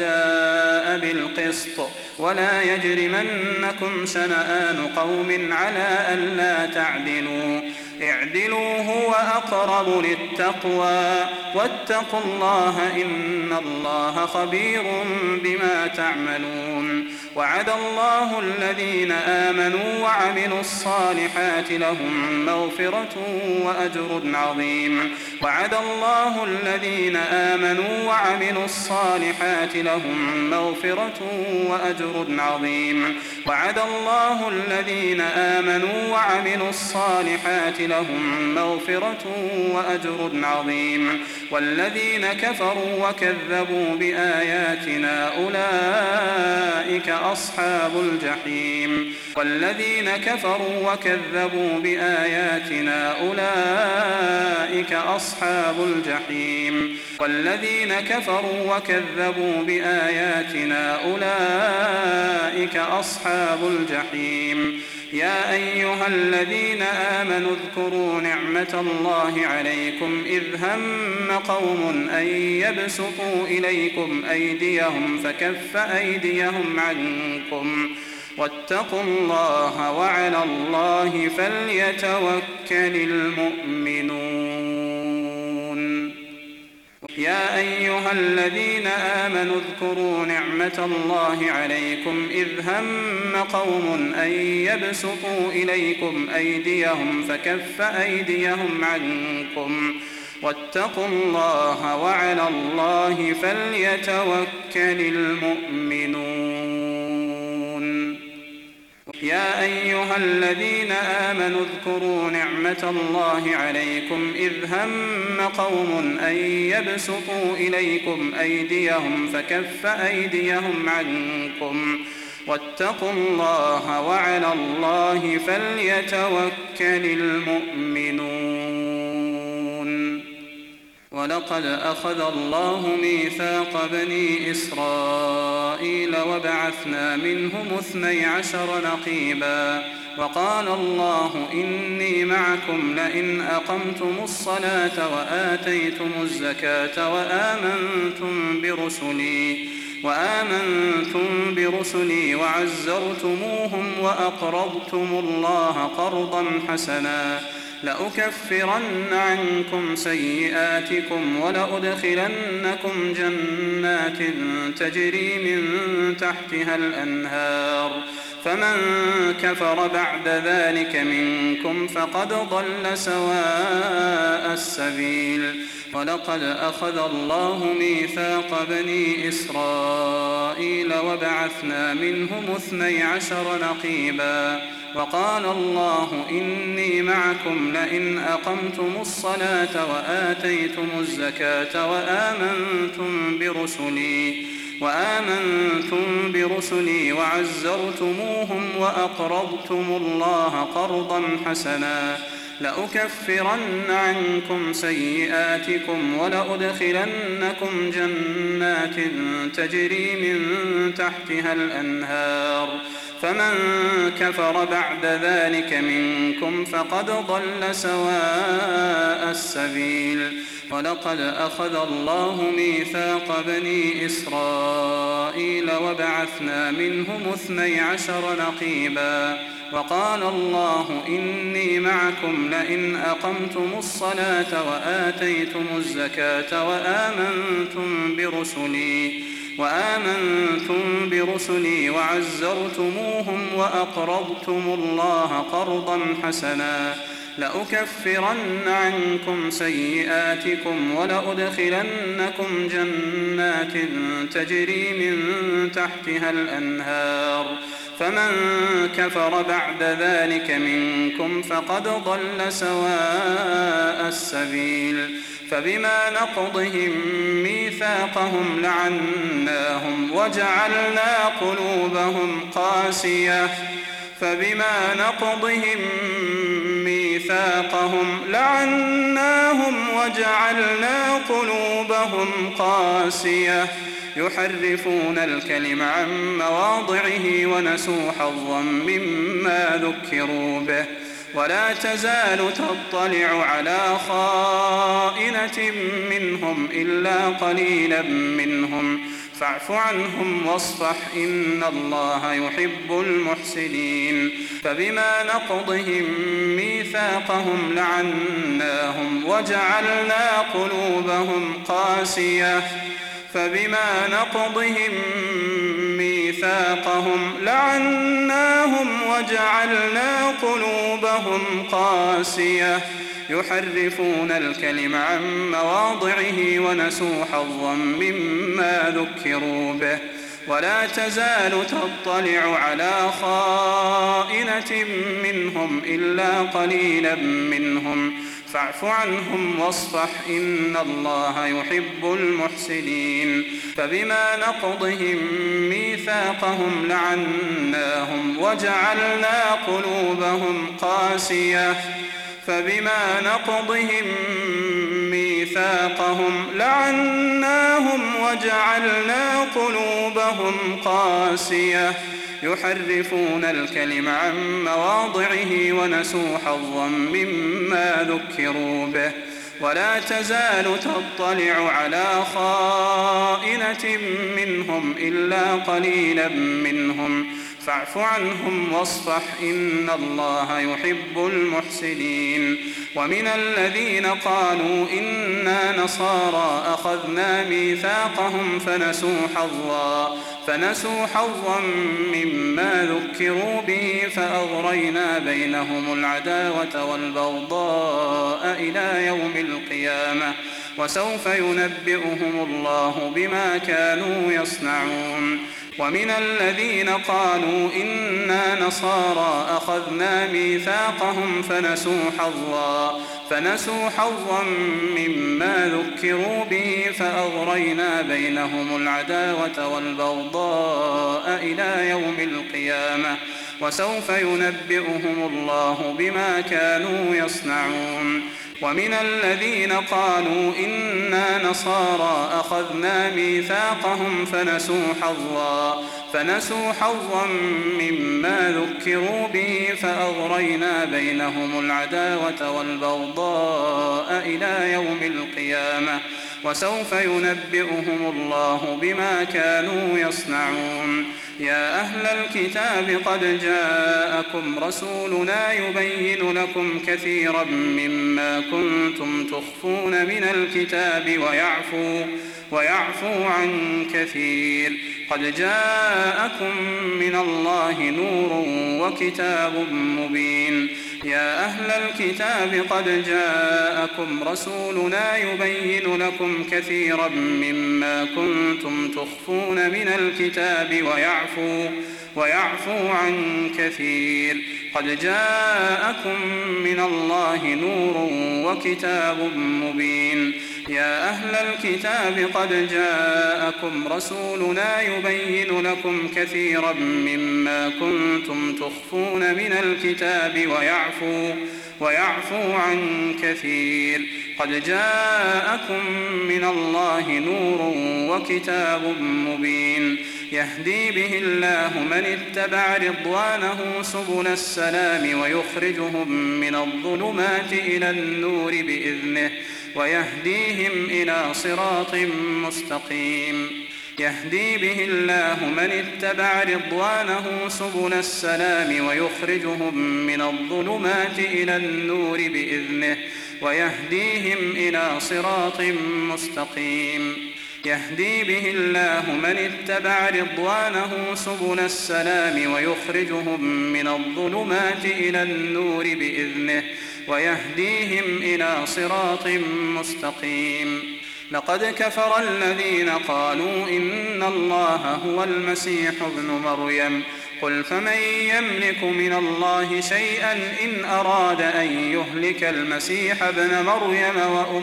شهداء بالقسط ولا يجرمنكم شنآن قوم على ألا تعدلوا اعدلوا هو أقرب للتقوى واتقوا الله إن الله خبير بما تعملون. وعد الله الذين آمنوا وعملوا الصالحات لهم مغفرة وأجر عظيم. وعد الله الذين آمنوا وعملوا الصالحات لهم مغفرة وأجر عظيم. وعد الله الذين آمنوا وعملوا الصالحات لهم مغفرة وأجر عظيم. والذين كفروا وكذبوا بآياتنا أولئك أصحاب الجحيم. والذين كفروا وكذبوا بآياتنا أولئك أصحاب الجحيم. والذين كفروا وكذبوا بآياتنا أولئك أصحاب الجحيم. يا أيها الذين آمنوا اذكروا نعمة الله عليكم إذ هم قوم أن يبسطوا إليكم أيديهم فكف أيديهم عنكم واتقوا الله وعلى الله فليتوكل المؤمنون. يا أيها الذين آمنوا اذكروا نعمة الله عليكم إذ هم قوم أن يبسطوا إليكم أيديهم فكف أيديهم عنكم واتقوا الله وعلى الله فليتوكل المؤمنون. يا أيها الذين آمنوا اذكروا نعمة الله عليكم إذ هم قوم أن يبسطوا إليكم أيديهم فكف أيديهم عنكم واتقوا الله وعلى الله فليتوكل المؤمنون. ولقد أخذ الله ميثاق بني إسرائيل وبعثنا منهم 12 نقيبا وقال الله إني معكم لئن أقمتم الصلاة وآتيتم الزكاة وآمنتم برسلي وعزرتموهم وأقرضتم الله قرضا حسنا لأكفرن عنكم سيئاتكم ولأدخلنكم جنات تجري من تحتها الأنهار فمن كفر بعد ذلك منكم فقد ضل سواء السبيل. ولقد أخذ الله ميثاق بني إسرائيل وبعثنا منهم 12 نقيبا وقال الله إني معكم لئن أقمتم الصلاة وآتيتم الزكاة وآمنتم برسلي وعزرتموهم وأقرضتم الله قرضا حسنا لأكفرن عنكم سيئاتكم ولأدخلنكم جنات تجري من تحتها الأنهار. فمن كفر بعد ذلك منكم فقد ضل سواء السبيل. ولقد أخذ الله ميثاق بني إسرائيل وبعثنا منهم 12 نقيبا وقال الله إني معكم لئن أقمتم الصلاة وآتيتم الزكاة وآمنتم برسلي وعزرتموهم وأقرضتم الله قرضا حسنا لأكفرن عنكم سيئاتكم ولأدخلنكم جنات تجري من تحتها الأنهار. فمن كفر بعد ذلك منكم فقد ضل سواء السبيل. فبما نقضهم ميثاقهم لعناهم وجعلنا قلوبهم قاسية يحرفون الكلم عن مواضعه ونسوا حظا مما ذكروا به. ولا تزال تطلع على خائنة منهم إلا قليلا منهم فاعف عنهم واصفح إن الله يحب المحسنين. فبما نقضهم ميثاقهم لعناهم وجعلنا قلوبهم قاسية يحرفون الكلم عن مواضعه ونسوا حظا مما ذكروا به. ولا تزال تطلع على خائنة منهم إلا قليلا منهم فاعف عنهم واصفح إن الله يحب المحسنين. فبما نقضهم ميثاقهم لعناهم وجعلنا قلوبهم قاسية يحرفون الكلم عن مواضعه ونسوا حظا مما ذكروا به. ولا تزال تطلع على خائنة منهم إلا قليلا منهم فاعف عنهم واصفح إن الله يحب المحسنين. ومن الذين قالوا إنا نصارى أخذنا ميثاقهم فنسوا حظا مما ذكروا به فأغرينا بينهم العداوة والبغضاء إلى يوم القيامة وسوف ينبئهم الله بما كانوا يصنعون. ومن الذين قالوا إنا نصارى أخذنا ميثاقهم فنسوا حظا مما ذكروا به فأغرينا بينهم العداوة والبغضاء إلى يوم القيامة وسوف ينبئهم الله بما كانوا يصنعون. ومن الذين قالوا إنا نصارى أخذنا ميثاقهم فنسوا حظا مما ذكروا به فأغرينا بينهم العداوة والبغضاء إلى يوم القيامة وسوف ينبئهم الله بما كانوا يصنعون. يا أهل الكتاب قد جاءكم رسولنا يبين لكم كثيرا مما كنتم تخفون من الكتاب ويعفو عن كثير. قد جاءكم من الله نور وكتاب مبين. يا أهل الكتاب قد جاءكم رسولنا يبين لكم كثيرا مما كنتم تخفون من الكتاب ويعفو عن كثير. قد جاءكم من الله نور وكتاب مبين. يا أهل الكتاب قد جاءكم رسولنا يبين لكم كثيرا مما كنتم تخفون من الكتاب ويعفو عن كثير. قد جاءكم من الله نور وكتاب مبين. يهدي به الله من اتبع رضوانه سبل السلام ويخرجهم من الظلمات إلى النور بإذنه ويهديهم إلى صراط مستقيم. يهدي به الله من اتبع رضوانه سبل السلام ويخرجهم من الظلمات إلى النور بإذنه ويهديهم إلى صراط مستقيم. يهدي به الله من اتبع رضوانه سبل السلام ويخرجهم من الظلمات إلى النور بإذنه ويهديهم إلى صراط مستقيم. لقد كفر الذين قالوا إن الله هو المسيح ابن مريم. قل فمن يملك من الله شيئا إن أراد أن يهلك المسيح ابن مريم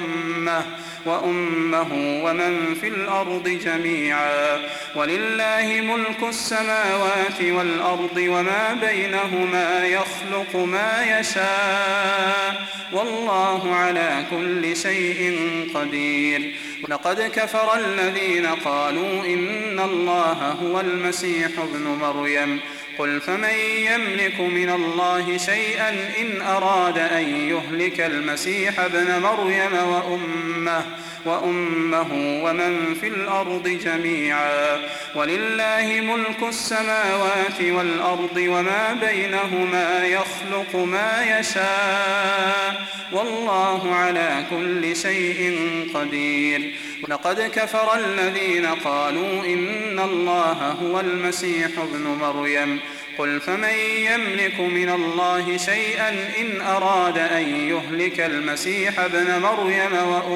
وأمه ومن في الأرض جميعا. ولله ملك السماوات والأرض وما بينهما يخلق ما يشاء والله على كل شيء قدير. لقد كفر الذين قالوا إن الله هو المسيح ابن مريم. قل فمن يملك من الله شيئا إن أراد أن يهلك المسيح ابن مريم وأمه ومن في الأرض جميعا. ولله ملك السماوات والأرض وما بينهما يخلق ما يشاء والله على كل شيء قدير. لقد كفر الذين قالوا إن الله هو المسيح ابن مريم. قل فمن يملك من الله شيئا إن أراد أن يهلك المسيح ابن مريم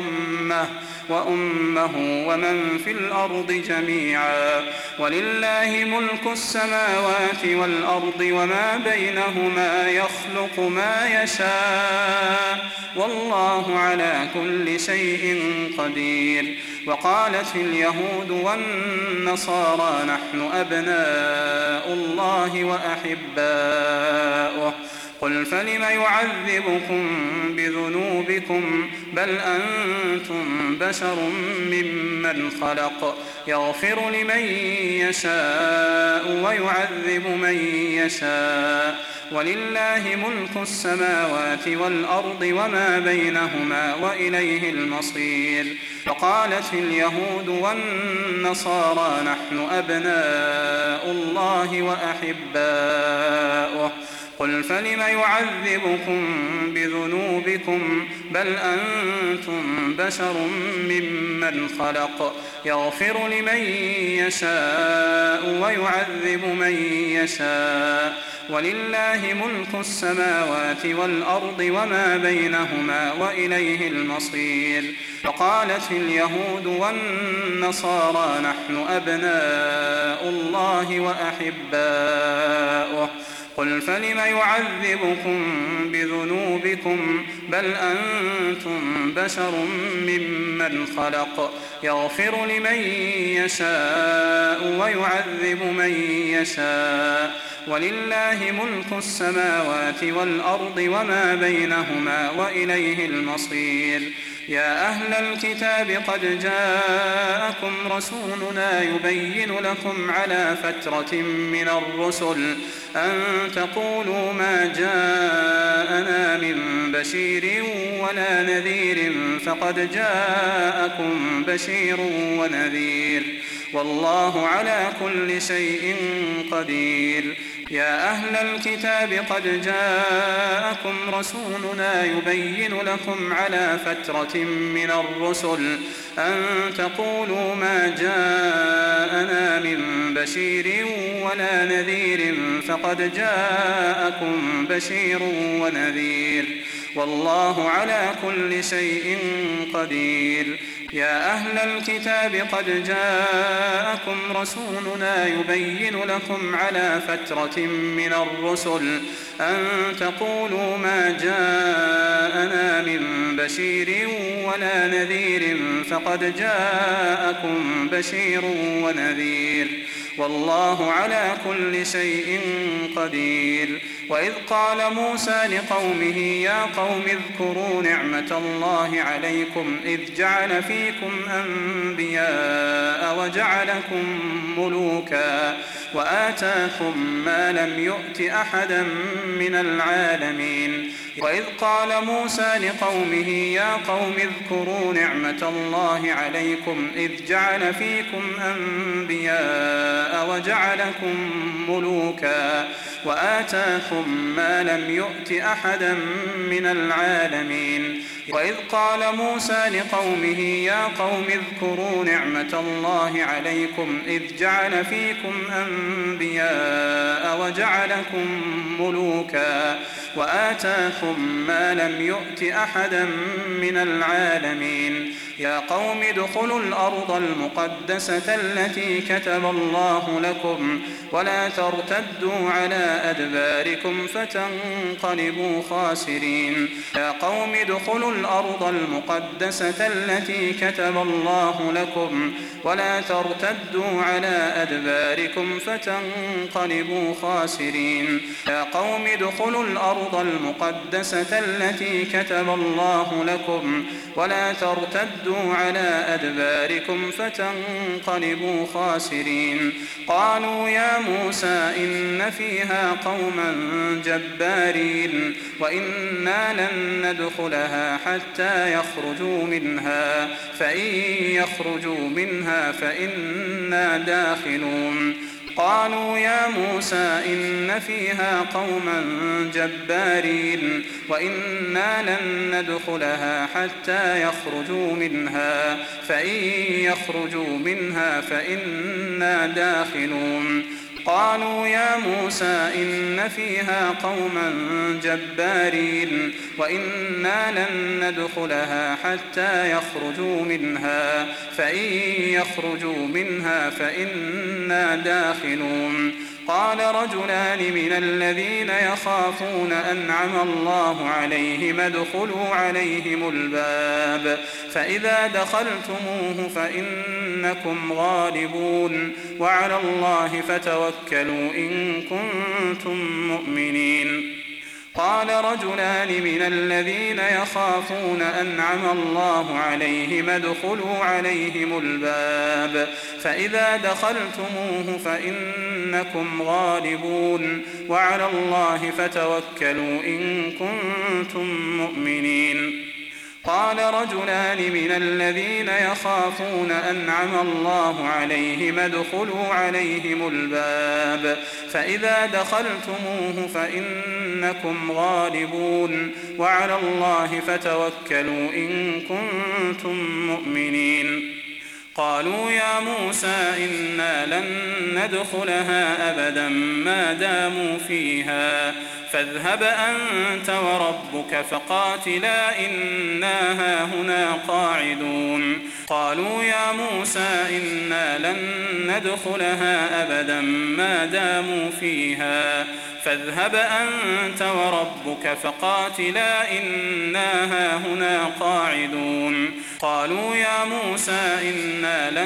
وأمه ومن في الأرض جميعا. ولله ملك السماوات والأرض وما بينهما يخلق ما يشاء والله على كل شيء قدير. وقالت اليهود والنصارى نحن أبناء الله وأحباؤه. قل فلم يعذبكم بذنوبكم بل أنتم بشر ممن خلق يغفر لمن يشاء ويعذب من يشاء ولله ملك السماوات والأرض وما بينهما وإليه المصير. وقالت اليهود والنصارى نحن أبناء الله وأحباؤه. قل فلم يعذبكم بذنوبكم بل أنتم بشر ممن خلق يغفر لمن يشاء ويعذب من يشاء ولله ملك السماوات والأرض وما بينهما وإليه المصير. وقالت اليهود والنصارى نحن أبناء الله وأحباؤه. قل فلم يعذبكم بذنوبكم بل أنتم بشر ممن خلق يغفر لمن يشاء ويعذب من يشاء ولله ملك السماوات والأرض وما بينهما وإليه المصير. يا أهل الكتاب قد جاءكم رسولنا يبين لكم على فترة من الرسل أن تقولوا ما جاءنا من بشير ولا نذير فقد جاءكم بشير ونذير والله على كل شيء قدير. يا أهل الكتاب قد جاءكم رسولنا يبين لكم على فترة من الرسل أن تقولوا ما جاءنا من بشير ولا نذير فقد جاءكم بشير ونذير والله على كل شيء قدير. يا أهل الكتاب قد جاءكم رسولنا يبين لكم على فترة من الرسل أن تقولوا ما جاءنا من بشير ولا نذير فقد جاءكم بشير ونذير والله على كل شيء قدير. وإذ قال موسى لقومه يا قوم اذكروا نعمة الله عليكم إذ جعل فيكم أنبياء وجعلكم ملوكا وآتاكم ما لم يؤت أحدا من العالمين. وإذ قال موسى لقومه يا قوم اذكروا نعمة الله عليكم إذ جعل فيكم أنبياء وجعلكم ملوكا وآتاكم ما لم يؤت أحدا من العالمين. وإذ قال موسى لقومه يا قوم اذكروا نعمة الله عليكم إذ جعل فيكم أنبياء وجعلكم ملوكا وآتاكم ما لم يؤت أحدا من العالمين. يا قوم ادخلوا الأرض المقدسة التي كتب الله لكم ولا ترتدوا على أدباركم فتنقلبوا خاسرين. يا قوم ادخلوا الأرض المقدسة التي كتب الله لكم ولا ترتدوا على أدباركم فتنقلبوا خاسرين. يا قوم ادخلوا الأرض المقدسة التي كتب الله لكم ولا ترتدوا على أدباركم فتنقلبوا خاسرين. قالوا يا موسى إن فيها قوما جبارين وإنا لن ندخلها حتى يخرجوا منها فإن يخرجوا منها فإنا داخلون. قالوا يا موسى إن فيها قوما جبارين وإنا لن ندخلها حتى يخرجوا منها فإن يخرجوا منها فإنا داخلون. قالوا يا موسى إن فيها قوما جبارين وإنا لن ندخلها حتى يخرجوا منها فإن يخرجوا منها فإنا داخلون. قال رجلان من الذين يخافون أنعم الله عليهم ادخلوا عليهم الباب فإذا دخلتموه فإنكم غالبون وعلى الله فتوكلوا إن كنتم مؤمنين. قال رجلان من الذين يخافون أنعم الله عليهم ادخلوا عليهم الباب فإذا دخلتموه فإنكم غالبون وعلى الله فتوكلوا إن كنتم مؤمنين. قال رجلان من الذين يخافون أنعم الله عليهم ادخلوا عليهم الباب فإذا دخلتموه فإنكم غالبون وعلى الله فتوكلوا إن كنتم مؤمنين. قالوا يا موسى إنا لن ندخلها أبدا ما داموا فيها فاذهب أنت وربك فقاتلا إنا هاهنا قاعدون. قالوا يا موسى إنا لن ندخلها أبدا ما داموا فيها فاذهب أنت وربك فقاتلا إنا هاهنا قاعدون. قالوا يا موسى إنا لن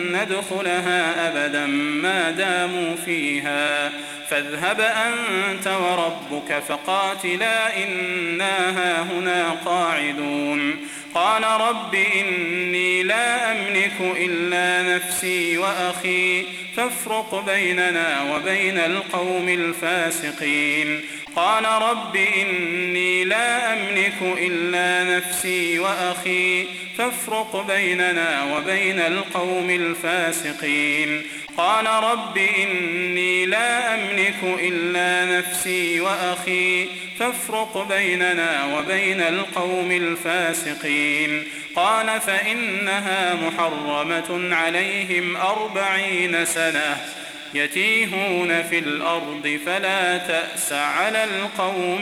ندخلها أبدا ما داموا فيها فاذهب أنت وربك فقاتلا إنا هاهنا قاعدون. قال رب إني لا أملك إلا نفسي وأخي فافرق بيننا وبين القوم الفاسقين. قال رب إني لا أملك إلا نفسي وأخي فافرق بيننا وبين القوم الفاسقين. قال رب إني لا أملك إلا نفسي وأخي فافرق بيننا وبين القوم الفاسقين. قال فإنها محرمة عليهم 40 سنة يتيهون في الأرض فلا تأس على القوم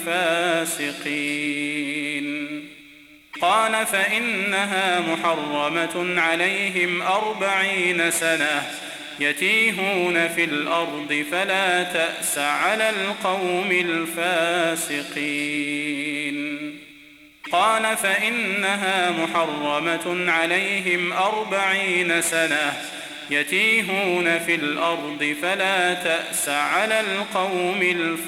الفاسقين. قال فإنها محرمة عليهم 40 سنة يتيهون في الأرض فلا تأس على القوم الفاسقين. قال فإنها محرمة عليهم 40 سنة يتيهون في الأرض فلا تأس على القوم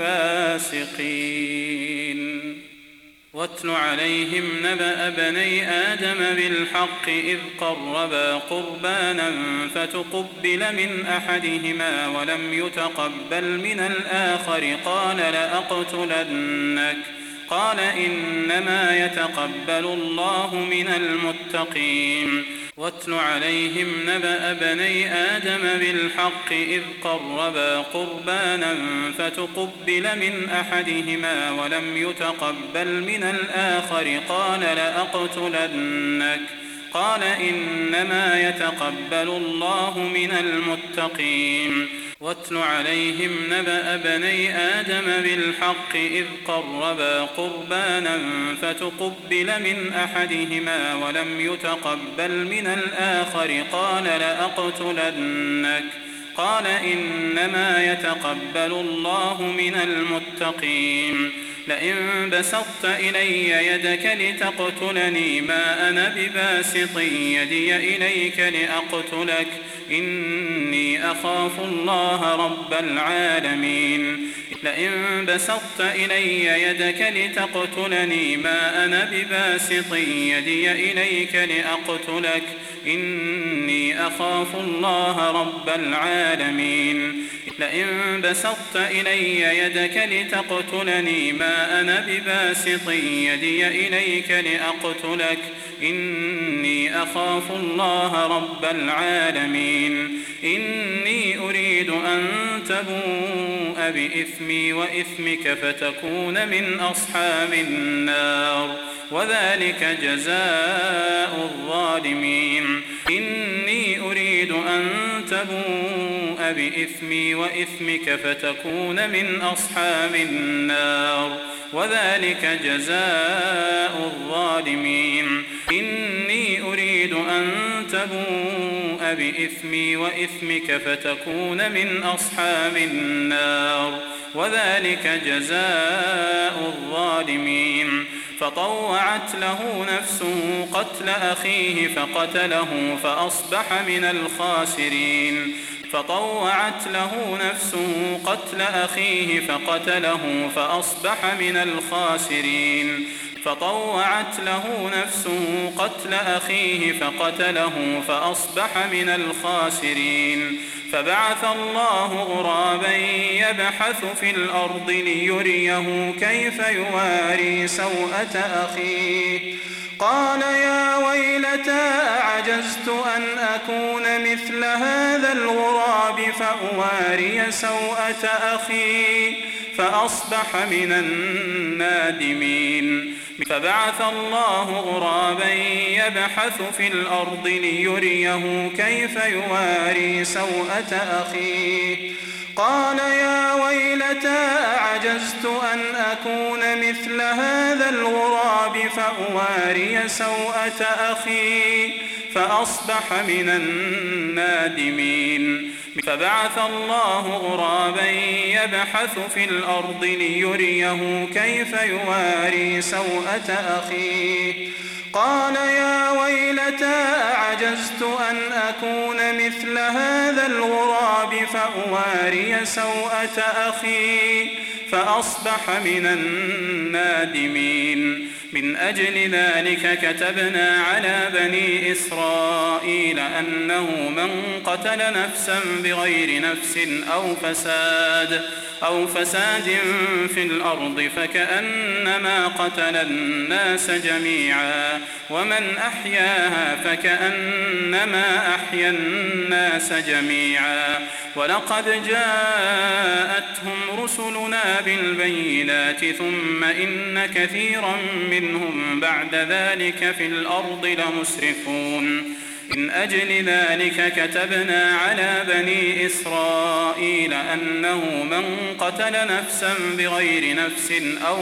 الفاسقين. واتل عليهم نبأ بني آدم بالحق إذ قربا قربانا فتقبل من أحدهما ولم يتقبل من الآخر قال لأقتلنك قال إنما يتقبل الله من المتقين. واتل عليهم نبأ بني آدم بالحق إذ قربا قربانا فتقبل من أحدهما ولم يتقبل من الآخر قال لأقتلنك قال إنما يتقبل الله من المتقين. واتل عليهم نبأ بني آدم بالحق إذ قربا قربانا فتقبل من أحدهما ولم يتقبل من الآخر قال لأقتلنك قال إنما يتقبل الله من المتقين. لئن بسطت إلي يدك لتقتلني ما أنا بباسط يدي إليك لأقتلك إني أخاف الله رب العالمين. لئن بسطت إلي يدك لتقتلني ما أنا بباسط يدي إليك لأقتلك إني أخاف الله رب العالمين. لئن بسطت إلي يدك لتقتلني ما أنا بباسط يدي إليك لأقتلك إني أخاف الله رب العالمين. إني أريد أن تبوء بإثمي وإثمك فتكون من أصحاب النار وذلك جزاء الظالمين. إني أريد أن تبوء بإثمي وإثمك فتكون من أصحاب النار وذلك جزاء الظالمين. إني أريد أن تبوء بإثمي وإثمك فتكون من أصحاب النار وذلك جزاء الظالمين. فطوعت له نفسه قتل أخيه فقتله فأصبح من الخاسرين. فطوعت له نفسه قتل أخيه فقتله فأصبح من الخاسرين. فطوعت له نفسه قتل أخيه فقتله فأصبح من الخاسرين. فبعث الله غرابا يبحث في الأرض ليريه كيف يواري سوءة أخيه قال يا ويلتى أعجزت أن أكون مثل هذا الغراب فأواري سوءة أخي فأصبح من النادمين. فبعث الله غرابا يبحث في الأرض ليريه كيف يواري سوءة أخيه قال يا ويلتى أعجزت أن أكون مثل هذا الغراب فأواري سوءة أخي فأصبح من النادمين. فبعث الله غرابا يبحث في الأرض ليريه كيف يواري سوءة أخيه قال يا ويلتى أعجزت أن أكون مثل هذا الغراب فأواري سوءة أخي فأصبح من النادمين. من أجل ذلك كتبنا على بني إسرائيل أنه من قتل نفسا بغير نفس أو فساد في الأرض فكأنما قتل الناس جميعا ومن أحياها فكأنما أحيا الناس جميعا ولقد جاءتهم رسلنا بالبينات ثم إن كثيرا منهم بعد ذلك في الأرض لمسرفون من أجل ذلك كتبنا على بني إسرائيل أنه من قتل نفسا بغير نفس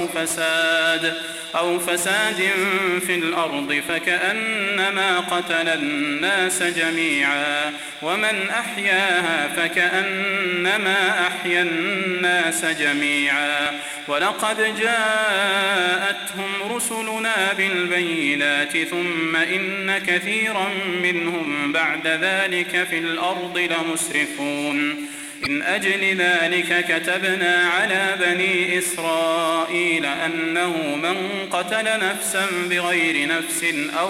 أو فساد في الأرض فكأنما قتل الناس جميعا ومن أحياها فكأنما أحيا الناس جميعا ولقد جاءتهم رسلنا بالبينات ثم إن كثيرا منهم بعد ذلك في الأرض لمسرفون من أجل ذلك كتبنا على بني إسرائيل أنه من قتل نفسا بغير نفس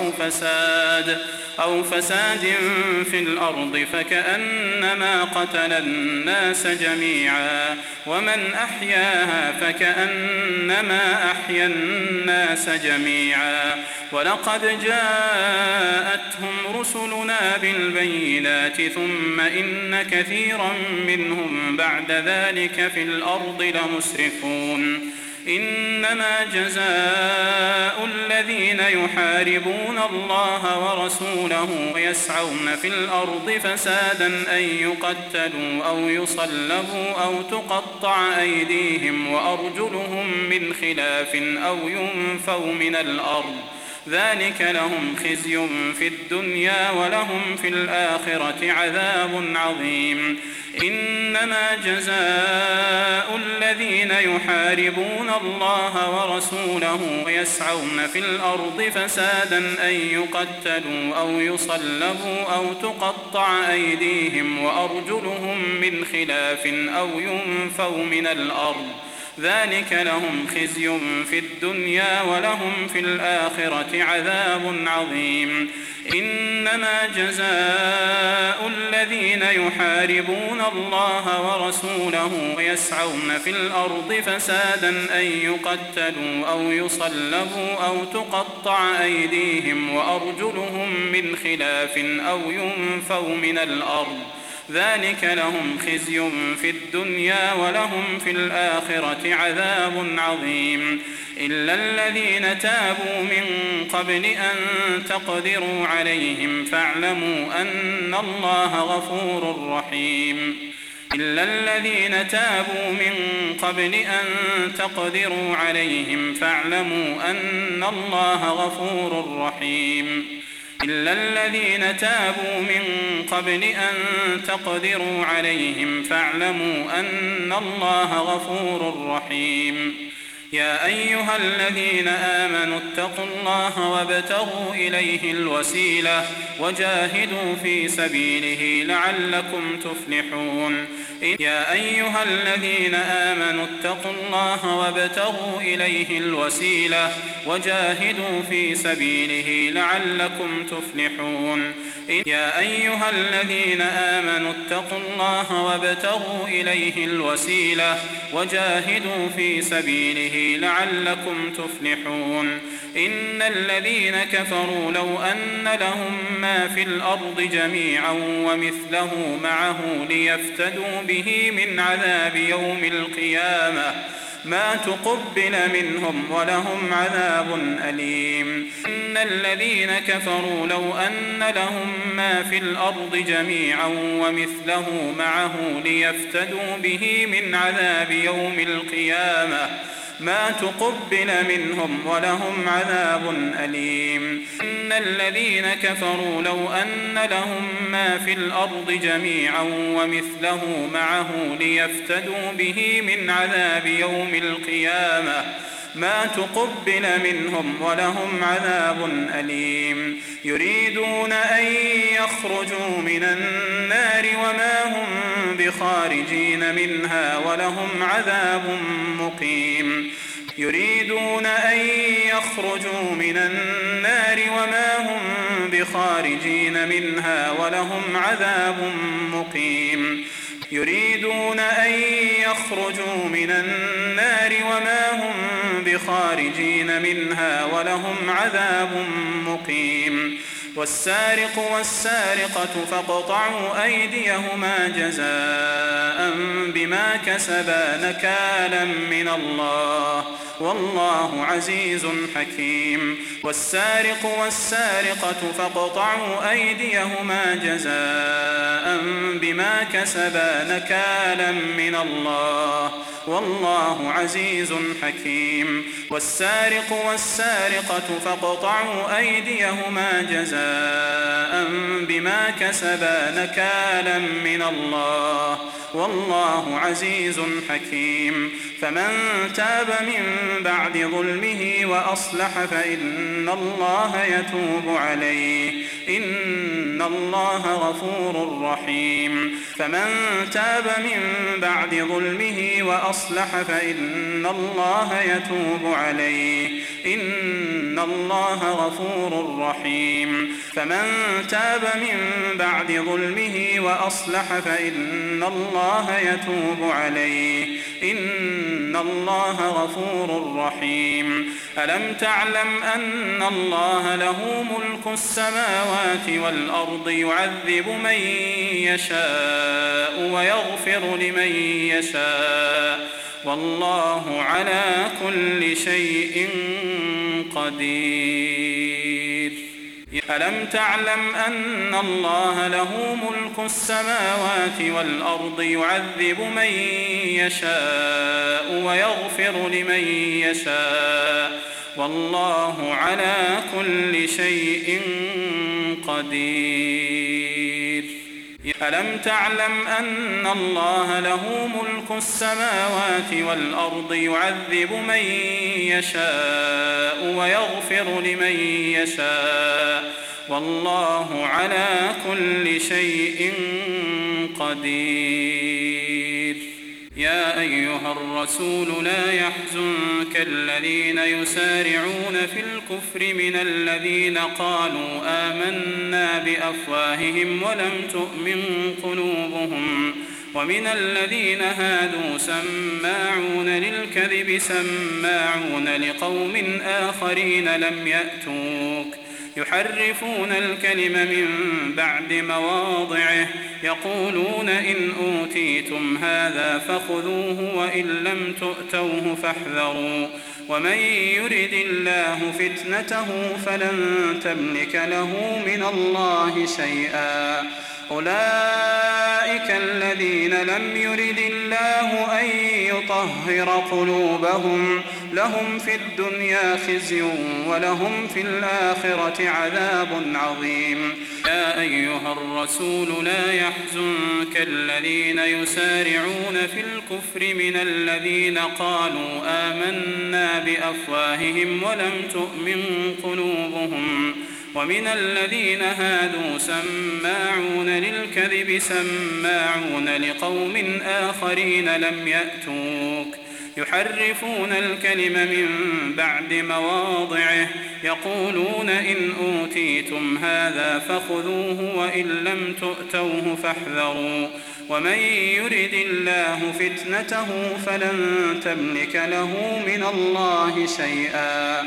أو فساد في الأرض فكأنما قتل الناس جميعا ومن أحياها فكأنما أحيا الناس جميعا ولقد جاءتهم رسلنا بالبينات ثم إن كثيرا منهم بعد ذلك في الأرض لمسرفون إنما جزاء الذين يحاربون الله ورسوله ويسعون في الأرض فسادا أن يقتلوا أو يصلبوا أو تقطع أيديهم وأرجلهم من خلاف أو ينفوا من الأرض ذلك لهم خزي في الدنيا ولهم في الآخرة عذاب عظيم إنما جزاء الذين يحاربون الله ورسوله ويسعون في الأرض فسادا أن يقتلوا أو يصلبوا أو تقطع أيديهم وأرجلهم من خلاف أو ينفوا من الأرض ذلك لهم خزي في الدنيا ولهم في الآخرة عذاب عظيم إنما جزاء الذين يحاربون الله ورسوله ويسعون في الأرض فسادا أن يقتلوا أو يصلبوا أو تقطع أيديهم وأرجلهم من خلاف أو ينفوا من الأرض ذلك لهم خزي في الدنيا ولهم في الآخرة عذاب عظيم إلا الذين تابوا من قبل أن تقدروا عليهم فاعلموا أن الله غفور رحيم إلا الذين تابوا من قبل أن تقدروا عليهم فاعلموا أن الله غفور رحيم إلا الذين تابوا من قبل أن تقدروا عليهم فاعلموا أن الله غفور رحيم يا أيها الذين آمنوا اتقوا الله وابتغوا إليه الوسيلة وجاهدوا في سبيله لعلكم تفلحون يا أيها الذين آمنوا اتقوا الله وابتغوا إليه الوسيلة وجاهدوا في سبيله لعلكم تفلحون يا أيها الذين آمنوا اتقوا الله وابتغوا إليه الوسيلة وجاهدوا في سبيله لعلكم تفلحون إن الذين كفروا لو أن لهم ما في الأرض جميعا ومثله معه ليفتدوا به من عذاب يوم القيامة ما تقبل منهم ولهم عذاب أليم إن الذين كفروا لو أن لهم ما في الأرض جميعا ومثله معه ليفتدوا به من عذاب يوم القيامة ما تقبل منهم ولهم عذاب أليم إن الذين كفروا لو أن لهم ما في الأرض جميعا ومثله معه ليفتدوا به من عذاب يوم القيامة ما تقبل منهم ولهم عذاب أليم يريدون أن يخرجوا من النار وما هم بخارجين منها ولهم عذاب مقيم يريدون أن يخرجوا من النار وما هم بخارجين منها ولهم عذاب مقيم يريدون أن يخرجوا من النار وما هم بخارجين منها ولهم عذاب مقيم. والسارق والسارقة فاقطعوا أيديهما جزاء بما كسبا نكالا من الله والله عزيز حكيم. والسارق والسارقة فاقطعوا أيديهما جزاء بما كسبا نكالا من الله والله عزيز حكيم. والسارق والسارقة فاقطعوا أيديهما جزاء بما كسبا نكالا من الله والله عزيز حكيم. فمن تاب من بعد ظلمه وأصلح فإن الله يتوب عليه إن الله غفور رحيم. فمن تاب من بعد ظلمه وأصلح فإن الله يتوب عليه إن الله غفور رحيم. فمن تاب من بعد ظلمه وأصلح فإن الله يتوب عليه إن الله غفور رحيم. ألم تعلم أن الله له ملك السماوات والأرض يعذب من يشاء ويغفر لمن يشاء والله على كل شيء قدير. ألم تعلم أن الله له ملك السماوات والأرض يعذب من يشاء ويغفر لمن يشاء والله على كل شيء قدير. ألم تعلم أن الله له ملك السماوات والأرض يعذب من يشاء ويغفر لمن يشاء والله على كل شيء قدير. يا أيها الرسول لا يحزنك الذين يسارعون في الكفر من الذين قالوا آمنا بأفواههم ولم تؤمن قلوبهم ومن الذين هادوا سماعون للكذب سماعون لقوم آخرين لم يأتوك يحرفون الكلم من بعد مواضعه يقولون إن أوتيتم هذا فخذوه وإن لم تؤتوه فاحذروا ومن يرد الله فتنته فلن تملك له من الله شيئا. أولئك الذين لم يرد الله أن يطهر قلوبهم لهم في الدنيا خزي ولهم في الآخرة عذاب عظيم. يا أيها الرسول لا يحزنك الذين يسارعون في الكفر من الذين قالوا آمنا بأفواههم ولم تؤمن قلوبهم ومن الذين هادوا سماعون للكذب سماعون لقوم آخرين لم يأتوك يحرفون الكلم من بعد مواضعه يقولون إن أوتيتم هذا فخذوه وإن لم تؤتوه فاحذروا ومن يرد الله فتنته فلن تملك له من الله شيئا.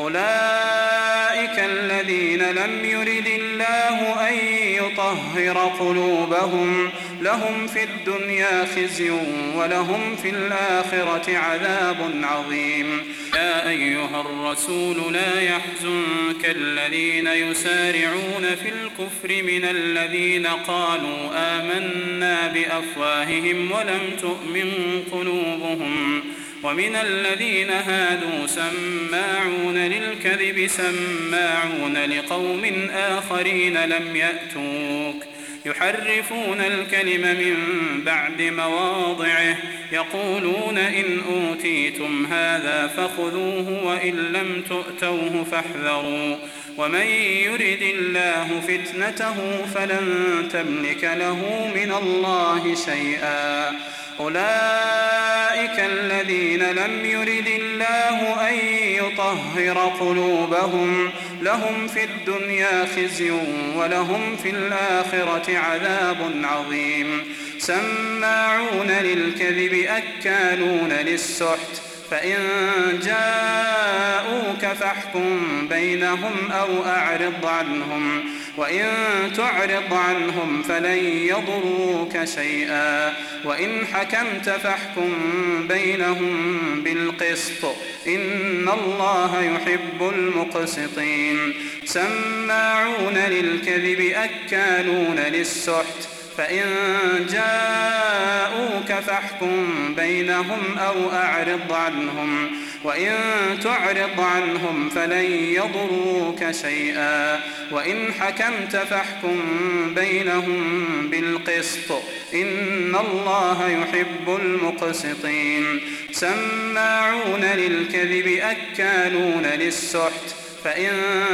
أولئك الذين لم يرد الله أن يطهر قلوبهم لهم في الدنيا خزي ولهم في الآخرة عذاب عظيم. يا أيها الرسول لا يحزنك الذين يسارعون في الكفر من الذين قالوا آمنا بأفواههم ولم تؤمن قلوبهم ومن الذين هادوا سماعون للكذب سماعون لقوم آخرين لم يأتوك يحرفون الكلم من بعد مواضعه يقولون إن أوتيتم هذا فخذوه وإن لم تؤتوه فاحذروا ومن يرد الله فتنته فلن تملك له من الله شيئا. أولئك الذين لم يرد الله أن يطهر قلوبهم لهم في الدنيا خزي ولهم في الآخرة عذاب عظيم. سماعون للكذب أكالون للسحت فإن جاءوك فاحكم بينهم أو أعرض عنهم وإن تعرض عنهم فلن يضروك شيئا وإن حكمت فاحكم بينهم بالقسط إن الله يحب المقسطين سماعون للكذب أكالون للسحت فإن جاءوك فاحكم بينهم أو أعرض عنهم وإن تعرض عنهم فلن يضروك شيئا وإن حكمت فاحكم بينهم بالقسط إن الله يحب المقسطين سماعون للكذب أكالون للسحت فإن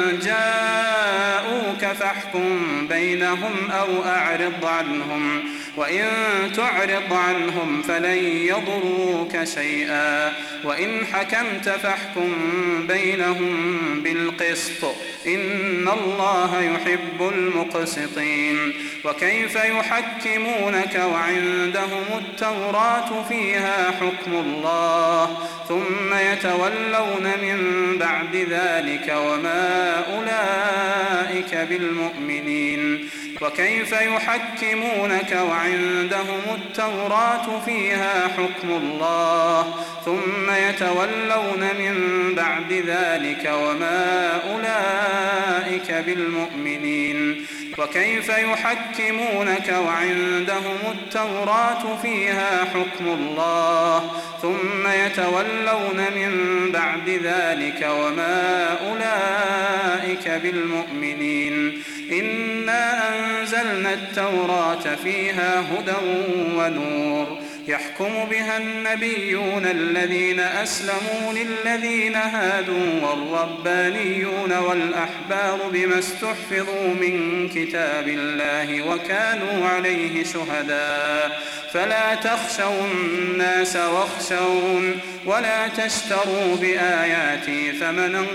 جاءوك فاحكم بينهم أو أعرض عنهم وإن تعرض عنهم فلن يضروك شيئا وإن حكمت فاحكم بينهم بالقسط إن الله يحب المقسطين وكيف يحكمونك وعندهم التوراة فيها حكم الله ثم يتولون من بعد ذلك وما أولئك بالمؤمنين وكيف يحكمونك وعندهم التوراة فيها حكم الله ثم يتولون من بعد ذلك وما أولئك بالمؤمنين وكيف يحكمونك وعندهم التوراة فيها حكم الله ثم يتولون من بعد ذلك وما أولئك بالمؤمنين إنا أنزلنا التوراة فيها هدى ونور يحكم بها النبيون الذين أسلموا للذين هادوا والربانيون والأحبار بما استحفظوا من كتاب الله وكانوا عليه شهداء فلا تخشوا الناس واخشون ولا تشتروا بآياتي ثمنا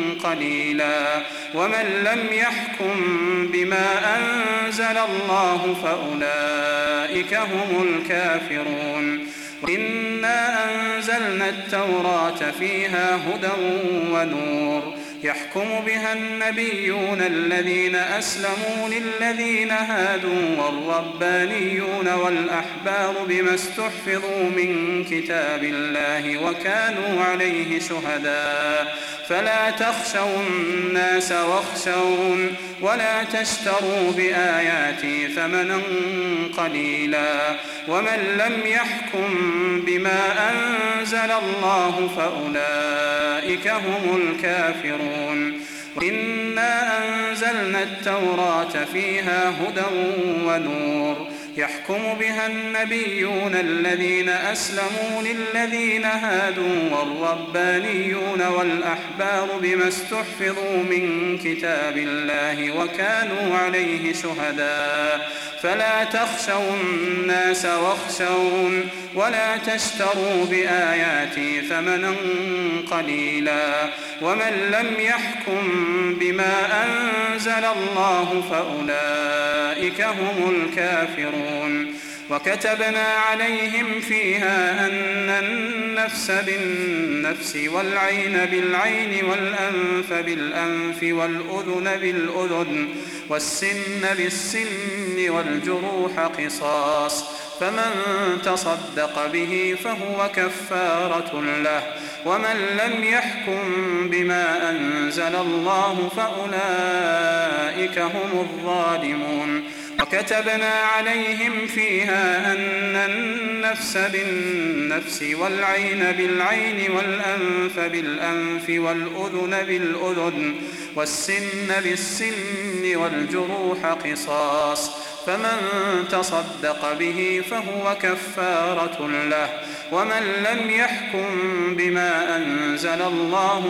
قليلا ومن لم يحكم بما أنزل الله فأولئك هم الكافرون إنا أنزلنا التوراة فيها هدى ونور يحكم بها النبيون الذين أسلموا للذين هادوا والربانيون والأحبار بما استحفظوا من كتاب الله وكانوا عليه شهداء فلا تخشوا الناس واخشون ولا تشتروا بآياتي ثمنا قليلا ومن لم يحكم بما أنزل الله فأولئك هم الكافرون إنا أنزلنا التوراة فيها هدى ونور يحكم بها النبيون الذين أسلموا للذين هادوا والربانيون والأحبار بما استحفظوا من كتاب الله وكانوا عليه شهداء فلا تخشوا الناس واخشون ولا تشتروا بآياتي ثمنا قليلا ومن لم يحكم بما أنزل الله فأولئك هم الكافرون وكتبنا عليهم فيها أن النفس بالنفس والعين بالعين والأنف بالأنف والأذن بالأذن والسن بالسن والجروح قصاص فمن تصدق به فهو كفارة له ومن لم يحكم بما أنزل الله فأولئك هم الظالمون وكتبنا عليهم فيها أن النفس بالنفس والعين بالعين والأنف بالأنف والأذن بالأذن والسن بالسن والجروح قصاص فمن تصدق به فهو كفارة له ومن لم يحكم بما أنزل الله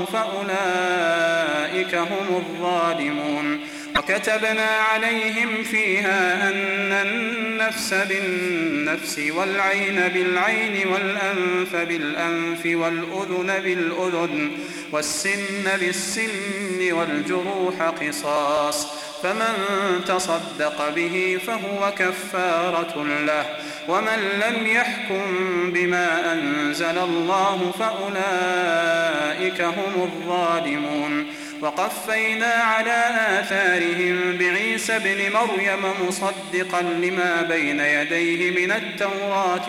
فأولئك هم الظالمون وكتبنا عليهم فيها أن النفس بالنفس والعين بالعين والأنف بالأنف والأذن بالأذن والسن بالسن والجروح قصاص فمن تصدق به فهو كفارة له. ومن لم يحكم بما أنزل الله فأولئك هم الظالمون. وقفينا على آثارهم بعيسى ابن مريم مصدقا لما بين يديه من التوراة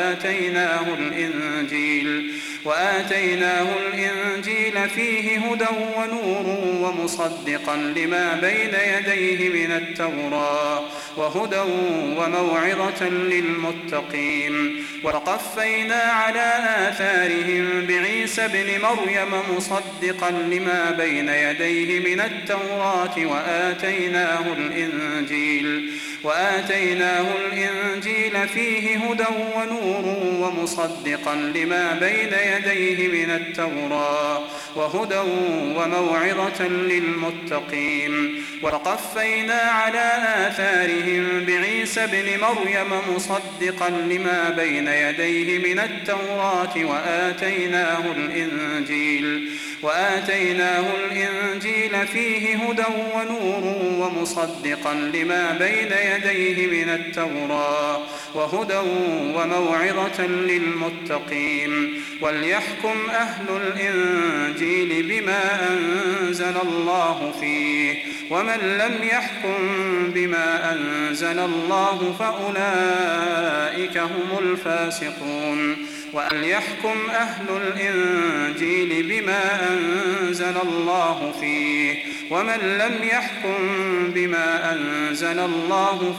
وآتيناه الإنجيل فيه هدى ونور ومصدقا لما بين يديه من التوراة وهدى وموعظة للمتقين. وقفينا على آثارهم بعيسى ابن مريم مصدقا لما بين يديه من التوراة وآتيناه الإنجيل فيه هدى ونور ومصدقا لما بين يديه من التوراة وهدى وموعظة للمتقين. وقفينا على آثارهم بعيسى ابن مريم مصدقا لما بين يديه من التوراة وآتيناه الإنجيل فيه هدى ونور ومصدقا لما بين يديه من التوراة وهدى وموعظة للمتقين. وليحكم أهل الإنجيل بما أنزل الله فيه، ومن لم يحكم بما أنزل الله فأولئك هم الفاسقون. وليحكم أهل الإنجيل بما أنزل الله فيه، ومن لم يحكم بما أنزل الله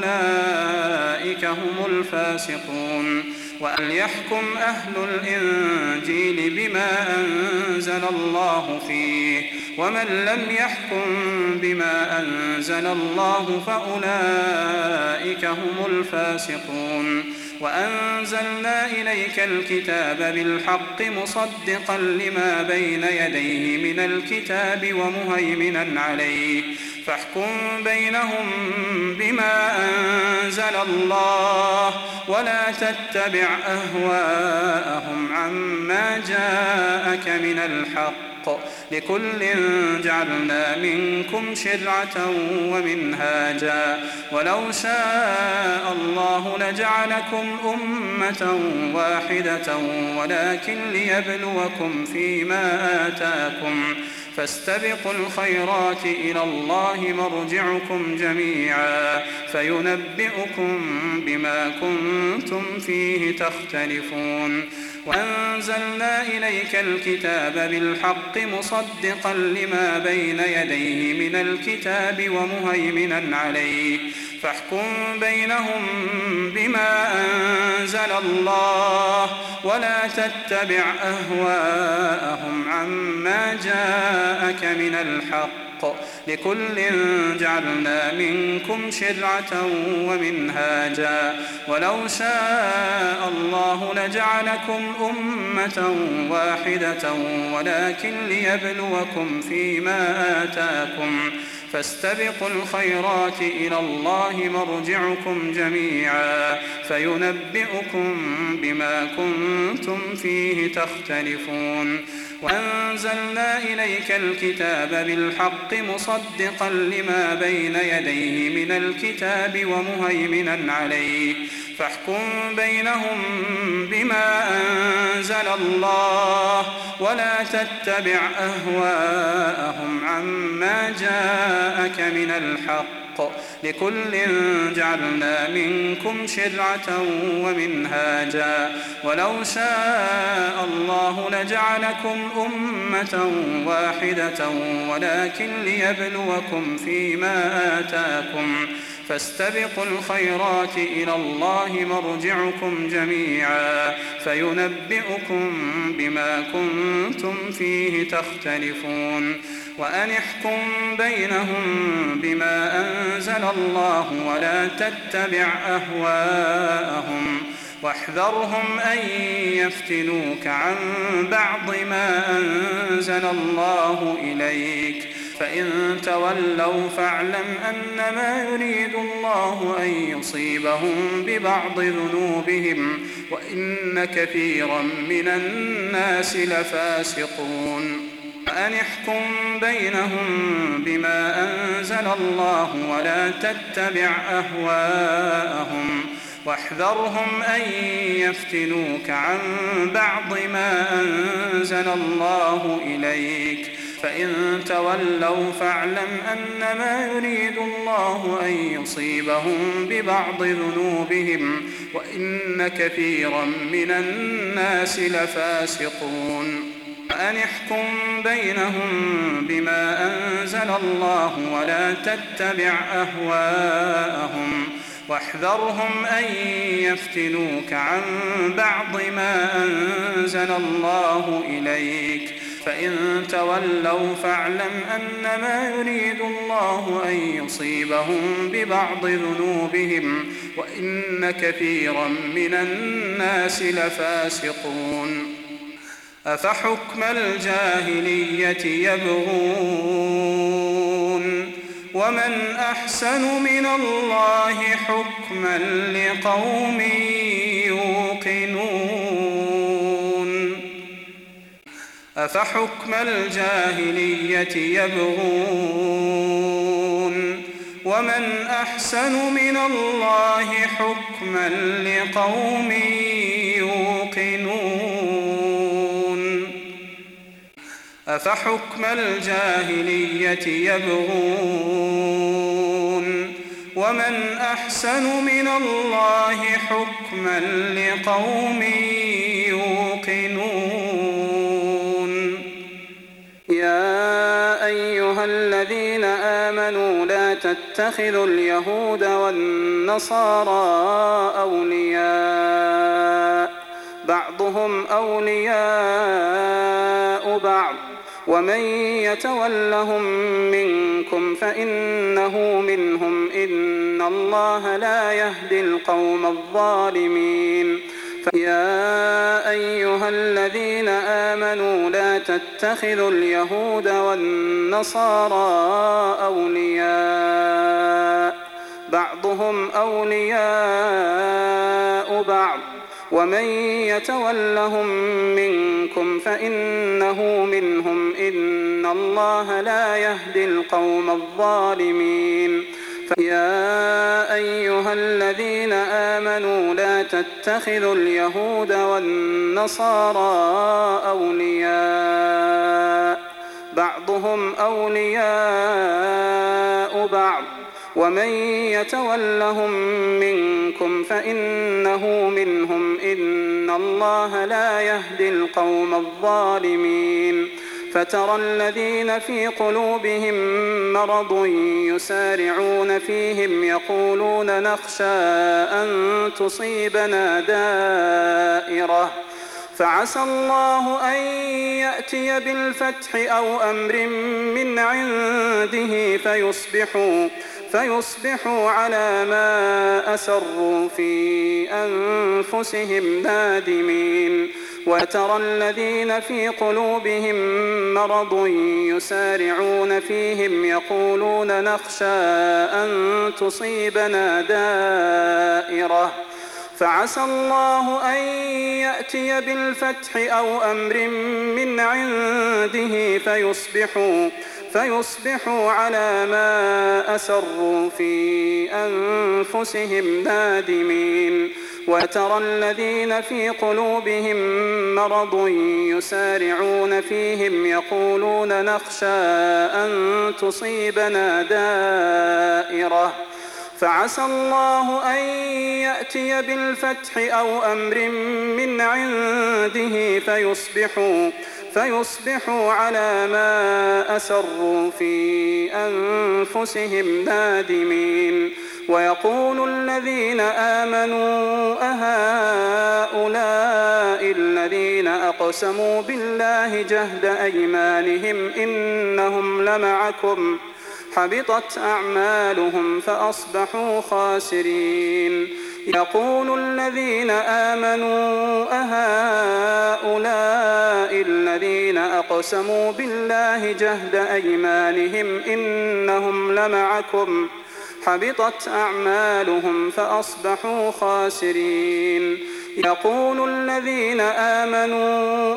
فأولئك هم الفاسقون. وليحكم أهل الإنجيل بما أنزل الله فيه، ومن لم يحكم بما أنزل الله فأولئك هم الفاسقون. وأنزلنا إليك الكتاب بالحق مصدقا لما بين يديه من الكتاب ومهيمنا عليه، فاحكم بينهم بما أنزل الله ولا تتبع أهواءهم عما جاءك من الحق، لكل جعلنا منكم شرعة ومنهاجا، ولو شاء الله لجعلكم أمة واحدة ولكن ليبلوكم فيما آتاكم، فاستبقوا الخيرات إلى الله مرجعكم جميعا فينبئكم بما كنتم فيه تختلفون. وأنزلنا إليك الكتاب بالحق مصدقا لما بين يديه من الكتاب ومهيمنا عليه، فاحكم بينهم بما أنزل الله ولا تتبع أهواءهم عما جاءك من الحق، لكل جعلنا منكم شرعة ومنهاجا، ولو شاء الله لجعلكم أمة واحدة ولكن ليبلوكم فيما آتاكم، فاستبقوا الخيرات إلى الله مرجعكم جميعا فينبئكم بما كنتم فيه تختلفون. وأنزلنا إليك الكتاب بالحق مصدقا لما بين يديه من الكتاب ومهيمنا عليه، فاحكم بينهم بما أنزل الله ولا تتبع أهواءهم عما جاءك من الحق، لكل جعلنا منكم شرعة ومنهاجا، ولو شاء الله لجعلكم أمة واحدة ولكن ليبلوكم فيما آتاكم، فاستبقوا الخيرات إلى الله مرجعكم جميعا فينبئكم بما كنتم فيه تختلفون. وأن احكم بينهم بما أنزل الله ولا تتبع أهواءهم، واحذرهم أن يفتنوك عن بعض ما أنزل الله إليك، فإن تولوا فاعلم أنما يريد الله أن يصيبهم ببعض ذنوبهم وإن كثيرا من الناس لفاسقون. وأن احكم بينهم بما أنزل الله ولا تتبع أهواءهم واحذرهم أن يفتنوك عن بعض ما أنزل الله إليك فإن تولوا فاعلم أنما يريد الله أن يصيبهم ببعض ذنوبهم وإن كثيرا من الناس لفاسقون وأن احكم بينهم بما أنزل الله ولا تتبع أهواءهم واحذرهم أن يفتنوك عن بعض ما أنزل الله إليك فإن تولوا فاعلم أنما يريد الله أن يصيبهم ببعض ذنوبهم وإن كثيرا من الناس لفاسقون أفحكم الجاهلية يبغون ومن أحسن من الله حكما لقوم يوقنون أفحكم الجاهلية يبغون ومن أحسن من الله حكما لقوم يوقنون أفحكم الجاهلية يبغون ومن أحسن من الله حكما لقوم يوقنون يا أيها الذين آمنوا لا تتخذوا اليهود والنصارى أولياء بعضهم أولياء بعض ومن يتولهم منكم فإنه منهم إن الله لا يهدي القوم الظالمين يا أيها الذين آمنوا لا تتخذوا اليهود والنصارى أولياء بعضهم أولياء بعض ومن يتولهم منكم فإنه منهم إن الله لا يهدي القوم الظالمين يا أيها الذين آمنوا لا تتخذوا اليهود والنصارى أولياء بعضهم أولياء بعض ومن يتولهم منكم فإنه منهم إن الله لا يهدي القوم الظالمين فترى الذين في قلوبهم مرض يسارعون فيهم يقولون نخشى أن تصيبنا دائرة فعسى الله أن يأتي بالفتح أو أمر من عنده فيصبحوا على ما أسروا في أنفسهم نادمين وترى الذين في قلوبهم مرض يسارعون فيهم يقولون نخشى أن تصيبنا دائرة فعسى الله أن يأتي بالفتح أو أمر من عنده فيصبحوا على ما أسروا في أنفسهم نادمين وترى الذين في قلوبهم مرض يسارعون فيهم يقولون نخشى أن تصيبنا دائرة فعسى الله أن يأتي بالفتح أو أمر من عنده فيصبحوا على ما أسروا في أنفسهم نادمين ويقول الذين آمنوا أهؤلاء الذين أقسموا بالله جهد أيمانهم إنهم لمعكم حبطت أعمالهم فأصبحوا خاسرين يقول الذين آمنوا أهؤلاء الذين أقسموا بالله جهد أيمانهم إنهم لمعكم حبطت أعمالهم فأصبحوا خاسرين يقول الذين آمنوا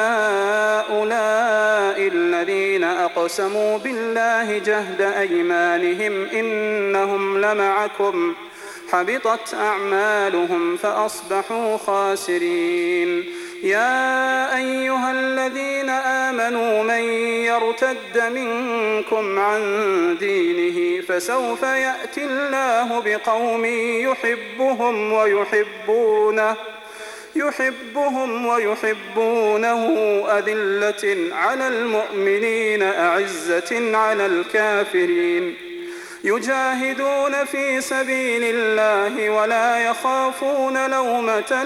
أهؤلاء الذين أقسموا بالله جهد أيمانهم إنهم لمعكم حبطت أعمالهم فأصبحوا خاسرين. يا أيها الذين آمنوا من يرتد منكم عن دينه فسوف يأتي الله بقوم يحبهم ويحبونه أذلة على المؤمنين أعزة على الكافرين يجاهدون في سبيل الله ولا يخافون لومة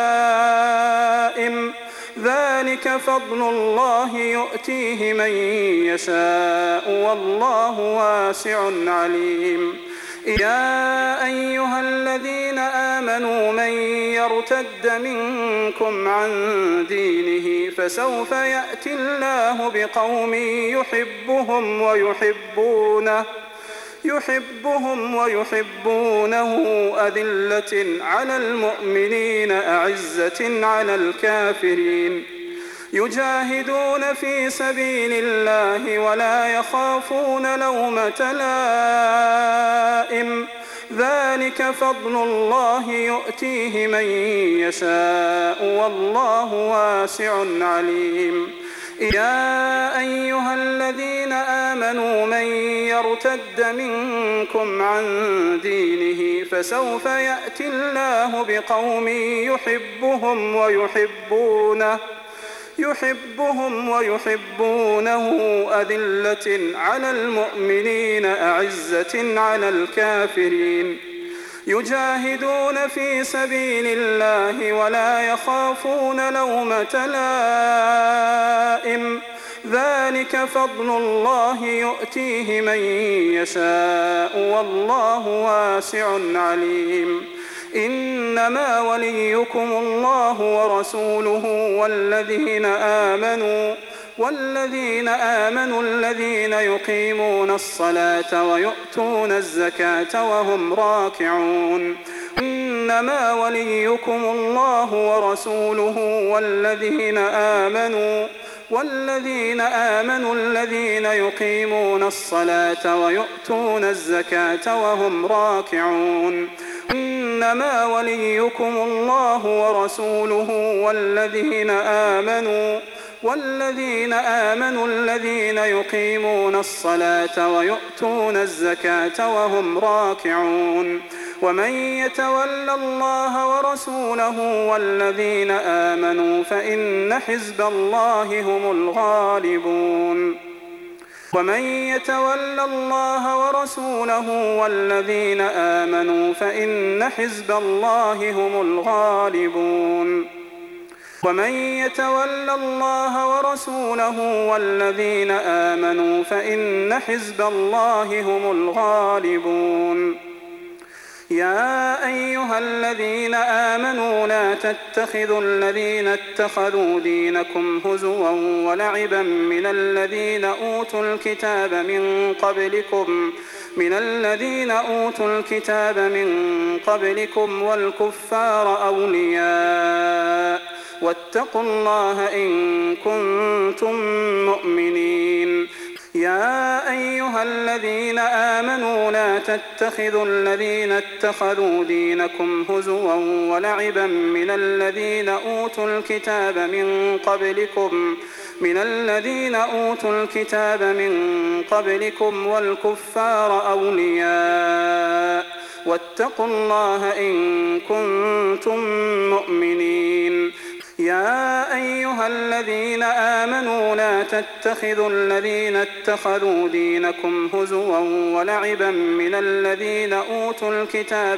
لائم ذلك فضل الله يؤتيه من يشاء والله واسع عليم. يا أيها الذين آمنوا من يرتد منكم عن دينه فسوف يأتي الله بقوم يحبهم ويحبونه أذلة على المؤمنين أعزة على الكافرين يجاهدون في سبيل الله ولا يخافون لومة لائم ذلك فضل الله يؤتيه من يشاء والله واسع عليم. يا أيها الذين آمنوا من يرتد منكم عن دينه فسوف يأتي الله بقوم يحبهم ويحبونه أذلة على المؤمنين أعزة على الكافرين يجاهدون في سبيل الله ولا يخافون لومة لائم ذلك فضل الله يؤتيه من يشاء والله واسع عليم. إنما وليكم الله ورسوله والذين آمنوا الذين يقيمون الصلاة ويؤتون الزكاة وهم راكعون. إنما وليكم الله ورسوله والذين آمنوا الذين يقيمون الصلاة ويؤتون الزكاة وهم راكعون. إنما وليكم الله ورسوله والذين آمنوا الذين يقيمون الصلاة ويؤتون الزكاة وهم راكعون. ومن يتول الله ورسوله والذين آمنوا فإن حزب الله هم الغالبون. ومن يتول الله ورسوله والذين آمنوا فإن حزب الله هم الغالبون. ومن يتول الله ورسوله والذين آمنوا فإن حزب الله هم الغالبون. يا أيها الذين آمنوا لا تتخذوا الذين اتخذوا دينكم هزوا ولعبا من الذين أوتوا الكتاب من قبلكم والكفار أولياء واتقوا الله إن كنتم مؤمنين. يا أيها الذين آمنوا لا تتخذوا الذين اتخذوا دينكم هزوا ولعبا من الذين أوتوا الكتاب من قبلكم والكفار أولياء واتقوا الله إن كنتم مؤمنين. يا أيها الذين آمنوا لا تتخذوا الذين اتخذوا دينكم هزوا ولعبا من الذين أوتوا الكتاب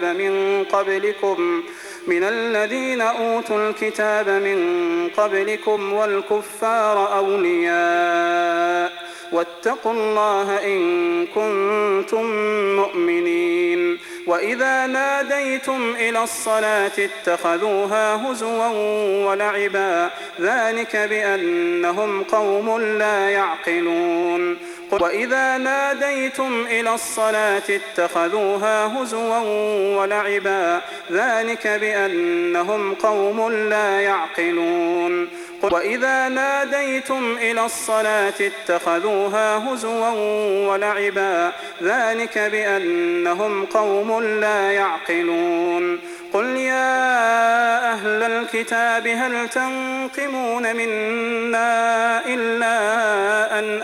من قبلكم والكفار أولياء واتقوا الله إن كنتم مؤمنين. وإذا ناديتم إلى الصلاة اتخذوها هزوا ولعبا ذلك بأنهم قوم لا يعقلون. قل وإذا ناديتم إلى الصلاة اتخذوها هزوا ولعبا ذلك بأنهم قوم لا يعقلون قل وإذا ناديتم إلى الصلاة اتخذوها هزوا ولعبا ذلك بأنهم قوم لا يعقلون قل يا أهل الكتاب هل تنقمون منا إلا أن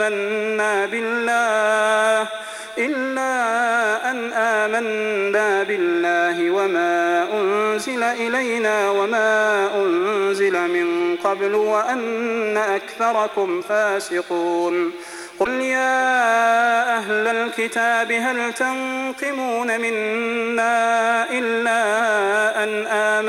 آمنا بالله وما أنزل إلينا وما أنزل من قبل وأن أكثركم فاسقون قل يا أهل الكتاب هل تنقمون منا إلا أن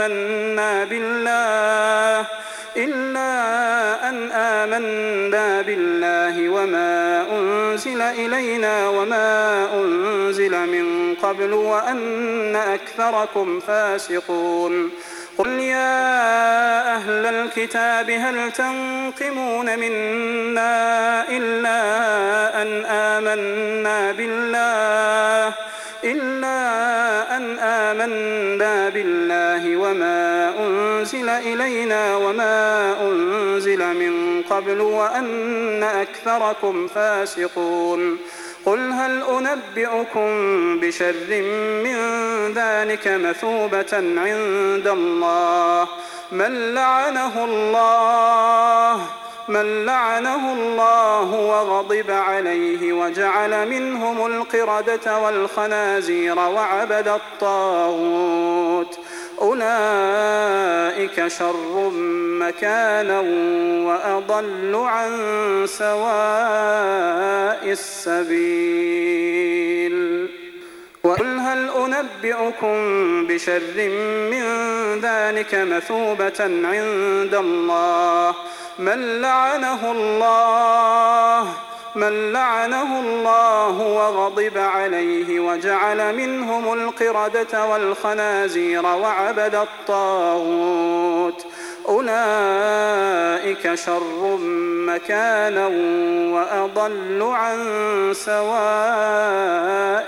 آمنا بالله وما أنزل إلينا وما أنزل من قبل وأن أكثركم فاسقون قل يا أهل الكتاب هل تنقمون منا إلا أن آمنا بالله وما أنزل إلينا وما أنزل من قبل وأن أكثركم فاسقون قل هل أنبئكم بشر من ذلك مثوبة عند الله من لعنه الله وغضب عليه وجعل منهم القردة والخنازير وعبد الطاغوت أولئك شر مكانا وأضل عن سواء السبيل وقل هل أنبئكم بشر من ذلك مثوبة عند الله من لعنه الله وغضب عليه وجعل منهم القردة والخنازير وعبد الطاغوت أولئك شر مكانا وأضل عن سواء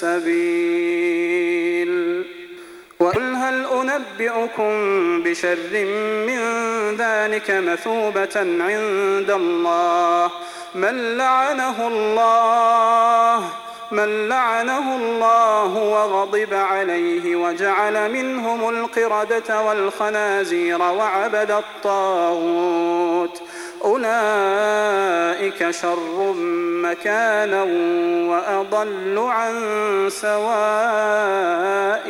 السبيل وقل هل أنبئكم بشر من ذلك مثوبة عند الله من لعنه الله وغضب عليه وجعل منهم القردة والخنازير وعبد الطاغوت أولئك شر مكانا وأضل عن سواء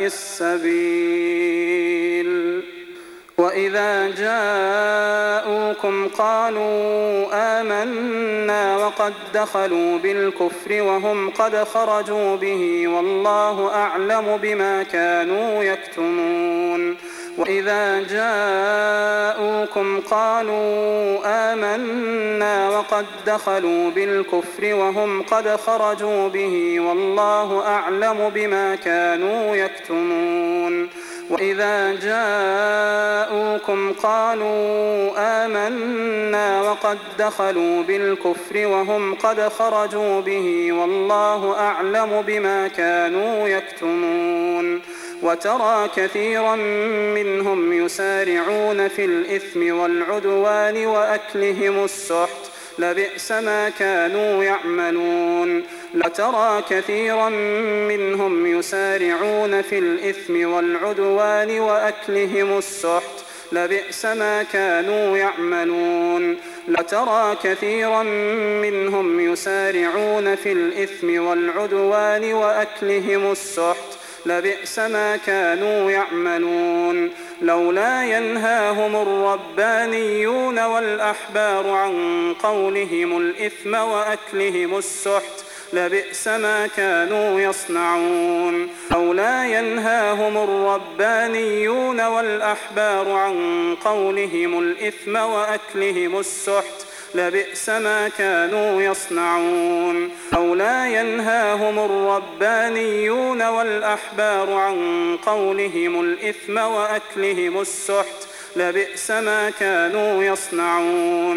السبيل وإذا جاءوكم قالوا آمنا وقد دخلوا بالكفر وهم قد خرجوا به والله أعلم بما كانوا يكتمون وإذا جاءوكم قالوا آمنا وقد دخلوا بالكفر وهم قد خرجوا به والله أعلم بما كانوا يكتمون وإذا جاءوكم قالوا آمنا وقد دخلوا بالكفر وهم قد خرجوا به والله أعلم بما كانوا يكتمون وترى كثيرا منهم يسارعون في الإثم والعدوان وأكلهم السحت لبئس ما كانوا يعملون لترى كثيرا منهم يسارعون في الإثم والعدوان وأكلهم السحت لبئس ما كانوا يعملون لترى كثيرا منهم يسارعون في الإثم والعدوان وأكلهم السحت لبئس ما كانوا يعملون لولا ينهاهم الربانيون والأحبار عن قولهم الإثم وأكلهم السحت لبئس ما كانوا يصنعون لولا ينهاهم الربانيون والأحبار عن قولهم الإثم وأكلهم السحت لبئس ما كانوا يصنعون لولا ينهاهم الربانيون والأحبار عن قولهم الإثم وأكلهم السحت لبئس ما كانوا يصنعون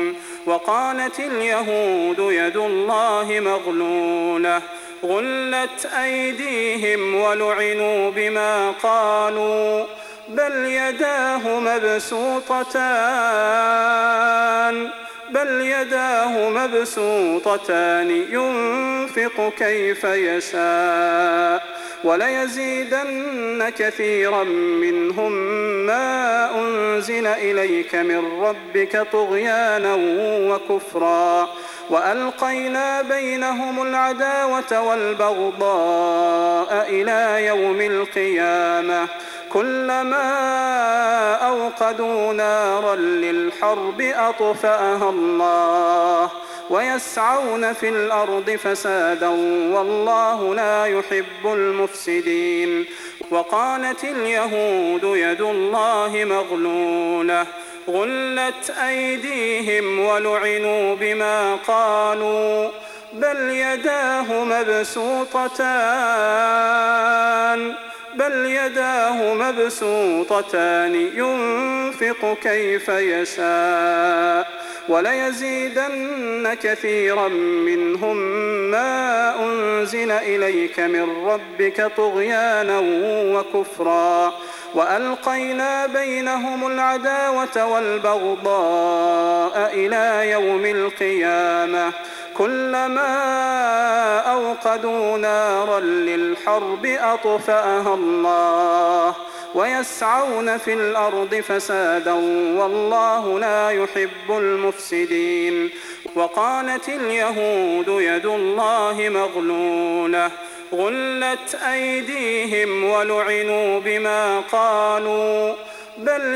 وقالت اليهود يد الله مغلولة غلت أيديهم ولعنوا بما قالوا بل يداه مبسوطتان ينفق كيف يشاء وليزيدن كثيرا منهم ما أنزل إليك من ربك طغيانا وكفرا وألقينا بينهم العداوة والبغضاء إلى يوم القيامة كلما أوقدوا نارا للحرب أطفأها الله ويسعون في الأرض فسادا والله لا يحب المفسدين وقالت اليهود يد الله مغلولة غلت أيديهم ولعنوا بما قالوا بل يداه مبسوطتان ينفق كيف يشاء وليزيدن كثيرا منهم ما أنزل إليك من ربك طغيانا وكفرا وألقينا بينهم العداوة والبغضاء إلى يوم القيامة كلما أوقدوا نارا للحرب أطفأها الله ويسعون في الأرض فسادا والله لا يحب المفسدين وقالت اليهود يد الله مغلولة غلت أيديهم ولعنوا بما قالوا بل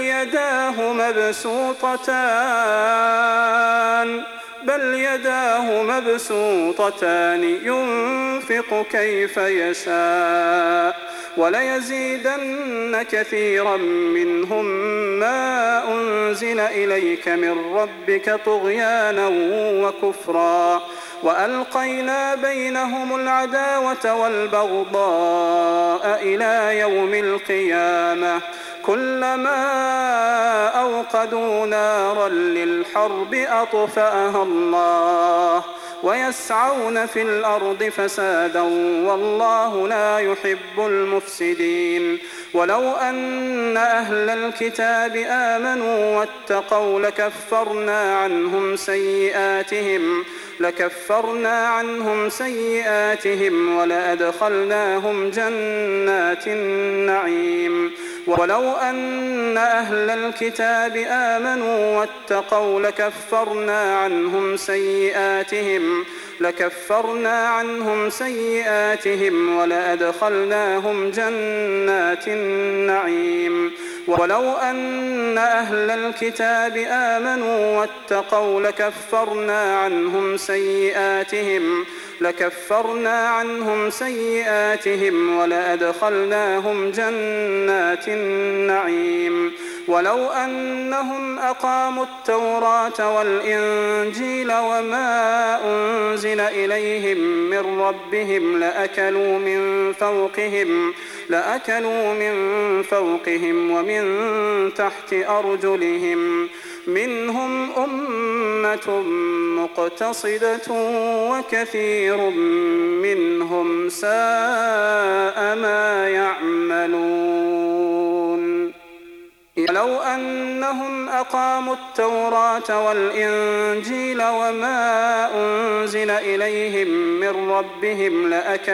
يداه مبسوطتان ينفق كيف يشاء وليزيدن كثيرا منهم ما أنزل إليك من ربك طغيانا وكفرا وألقينا بينهم العداوة والبغضاء إلى يوم القيامة كلما أوقدوا نارا للحرب أطفأها الله ويسعون في الأرض فسادا والله لا يحب المفسدين ولو أن أهل الكتاب آمنوا واتقوا لكفرنا عنهم سيئاتهم ولأدخلناهم جنات النعيم ولو أن أهل الكتاب آمنوا واتقوا لكفرنا عنهم سيئاتهم ولأدخلناهم جنات النعيم ولو أن أهل الكتاب آمنوا واتقوا لكفرنا عنهم سيئاتهم ولأدخلناهم جنات النعيم ولو أنهم أقاموا التوراة والإنجيل وما أنزل إليهم من ربهم لأكلوا من فوقهم ومن تحت أرجلهم منهم أمة مقتصدة وكثير منهم ساء ما يعملون لو أنهم أقاموا التوراة والإنجيل وما أنزل إليهم من ربهم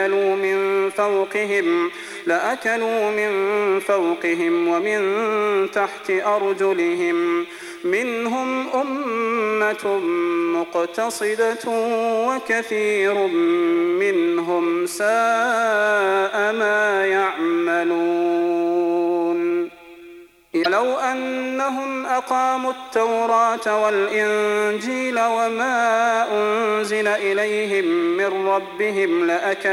لأكلوا من فوقهم ومن تحت أرجلهم منهم أمة مقتصدة وكثير منهم ساء ما يعملون لو أنهم أقاموا التوراة والإنجيل وما أنزل إليهم من ربهم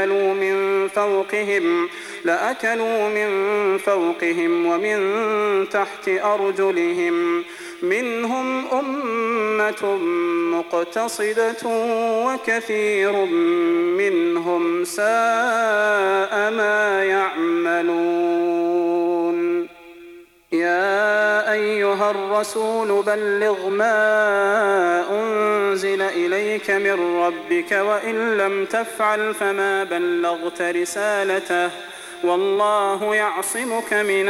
لأكلوا من فوقهم ومن تحت أرجلهم منهم أمة مقتصدة وكثير منهم ساء ما يعملون يا أيها أيها الرسول بلغ ما أنزل إليك من ربك وإن لم تفعل فما بلغت رسالته والله يعصمك من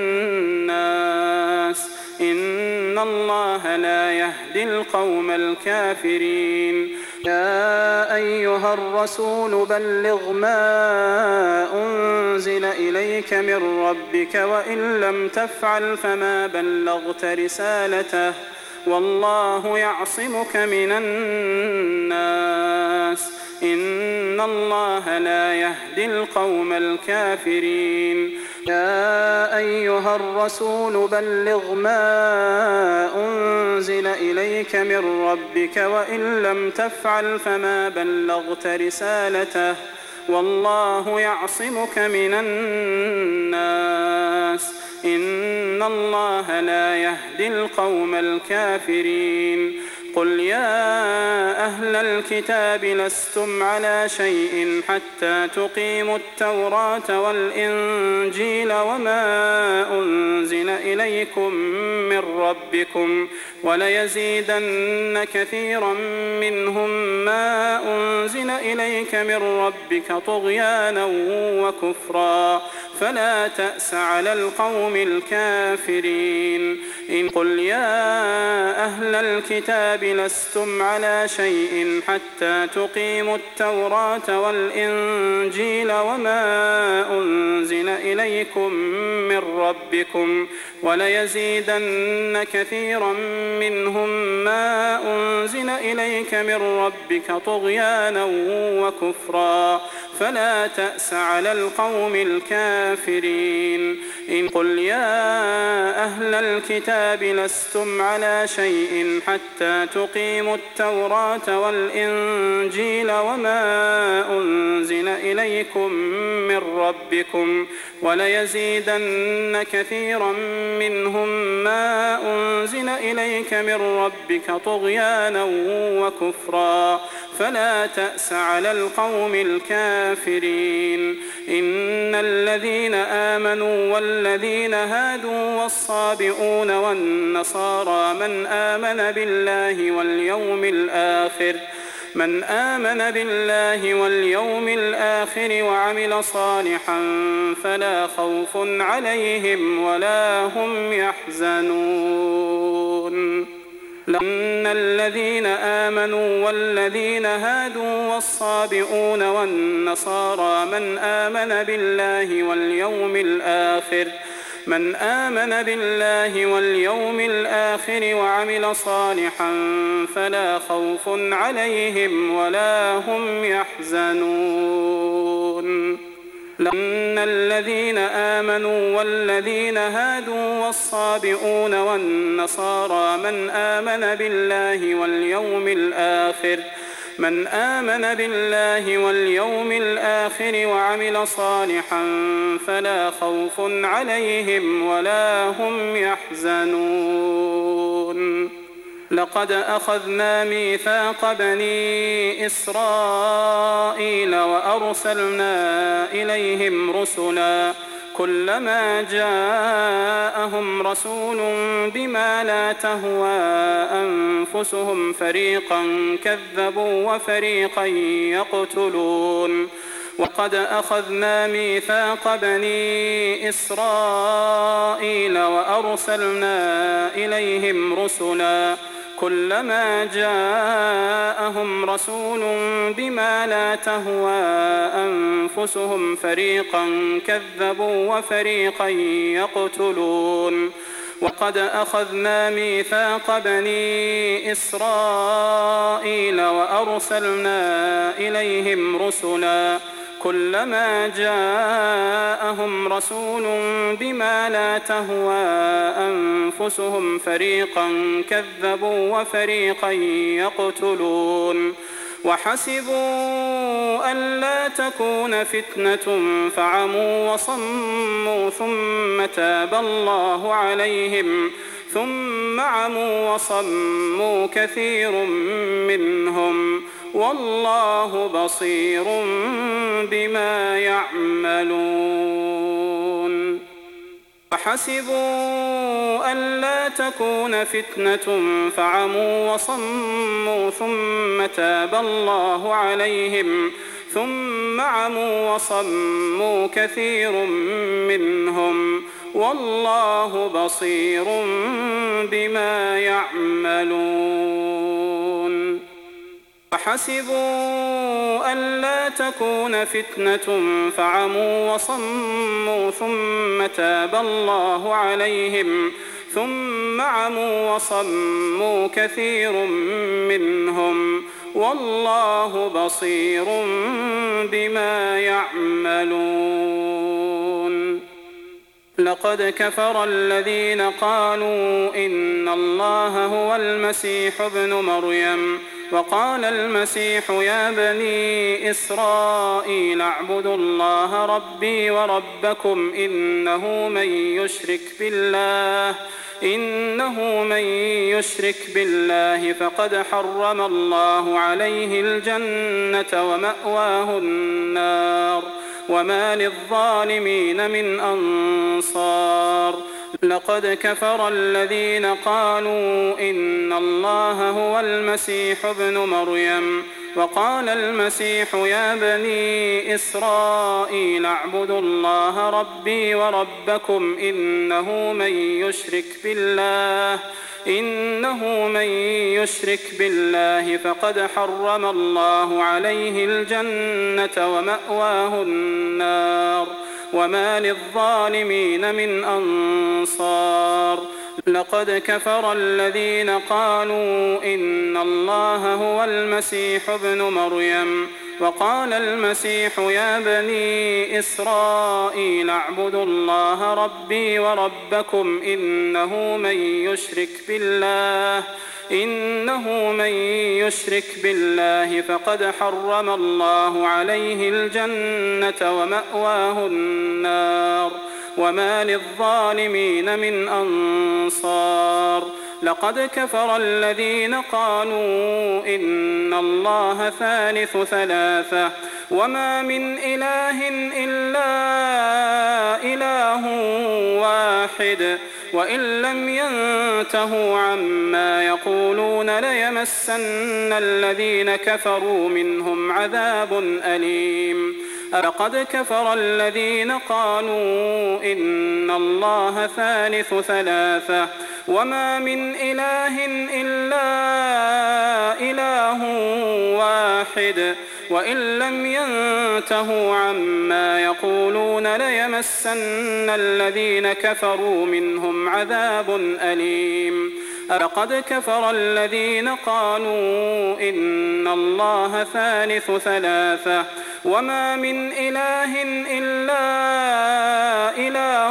الناس إن الله لا يهدي القوم الكافرين يا أيها الرسول بلغ ما أنزل إليك من ربك وإن لم تفعل فما بلغت رسالته والله يعصمك من الناس إن الله لا يهدي القوم الكافرين يا أيها الرسول بلغ ما أنزل إليك من ربك وإن لم تفعل فما بلغت رسالته والله يعصمك من الناس إن الله لا يهدي القوم الكافرين قل يا أهل الكتاب لستم على شيء حتى تقيموا التوراة والإنجيل وما أنزل إليكم من ربكم وليزيدن كثيرا منهم ما أنزل إليك من ربك طغيانا وكفرا فلا تأس على القوم الكافرين قل يا أهل الكتاب لستم على شيء حتى تقيموا التوراة والإنجيل وما أنزل إليكم من ربكم وليزيدن كثيرا منهم ما أنزل إليك من ربك طغيانا وكفرا فلا تأس على القوم الكافرين قل يا أهل الكتاب لستم على شيء حتى تقيموا التوراة والإنجيل وما أنزل إليكم من ربكم وليزيدن كثيرا منهم ما أنزل إليك من ربك طغيانا وكفرا فلا تأس على القوم الكافرين إن الذين آمنوا والذين هادوا والصابئون والنصارى من آمن بالله واليوم الآخر وعمل صالحا فلا خوف عليهم ولا هم يحزنون إن الذين آمنوا والذين هادوا والصابئون والنصارى من آمن بالله واليوم الآخر وعمل صالحا فلا خوف عليهم ولا هم يحزنون إن الذين آمنوا والذين هادوا والصابئون والنصارى من آمن بالله واليوم الآخر وعمل صالحا فلا خوف عليهم ولا هم يحزنون لقد أخذنا ميثاق بني إسرائيل وأرسلنا إليهم رسلا كلما جاءهم رسول بما لا تهوى أنفسهم فريقا كذبوا وفريقا يقتلون وقد أخذنا ميثاق بني إسرائيل وأرسلنا إليهم رسلا كلما جاءهم رسول بما لا تهوى أنفسهم فريقا كذبوا وفريقا يقتلون وقد أخذنا ميثاق بني إسرائيل وأرسلنا إليهم رسلا كلما جاءهم رسول بما لا تهوى أنفسهم فريقا كذبوا وفريقا يقتلون وحسبوا ألا تكون فتنة فعموا وصموا ثم تاب الله عليهم ثم عموا وصموا كثير منهم والله بصير بما يعملون وحسبوا ألا تكون فتنة فعموا وصموا ثم تاب الله عليهم ثم عموا وصموا كثير منهم والله بصير بما يعملون وحسبوا ألا تكون فتنة فعموا وصموا ثم تاب الله عليهم ثم عموا وصموا كثير منهم والله بصير بما يعملون لقد كفر الذين قالوا إن الله هو المسيح ابن مريم وقال المسيح يا بني إسرائيل اعبدوا الله ربي وربكم إنه من يشرك بالله فقد حرم الله عليه الجنة ومأواه النار وما للظالمين من أنصار لقد كفر الذين قالوا إن الله هو المسيح ابن مريم وقال المسيح يا بني إسرائيل اعبدوا الله ربي وربكم إنه من يشرك بالله فقد حرم الله عليه الجنة ومأواه النار وما للظالمين من أنصار لقد كفر الذين قالوا إن الله هو المسيح ابن مريم وقال المسيح يا بني إسرائيل اعبدوا الله ربي وربكم إنه من يشرك بالله فقد حرم الله عليه الجنة ومأواه النار وما للظالمين من أنصار لقد كفر الذين قالوا إن الله ثالث ثلاثة وما من إله إلا إله واحد وإن لم ينتهوا عما يقولون ليمسن الذين كفروا منهم عذاب أليم لقد كفر الذين قالوا إن الله ثالث ثلاثة وما من إله إلا إله واحد وإن لم ينتهوا عما يقولون ليمسن الذين كفروا منهم عذاب أليم لقد كفر الذين قالوا إن الله ثالث ثلاثة وما من إله إلا إله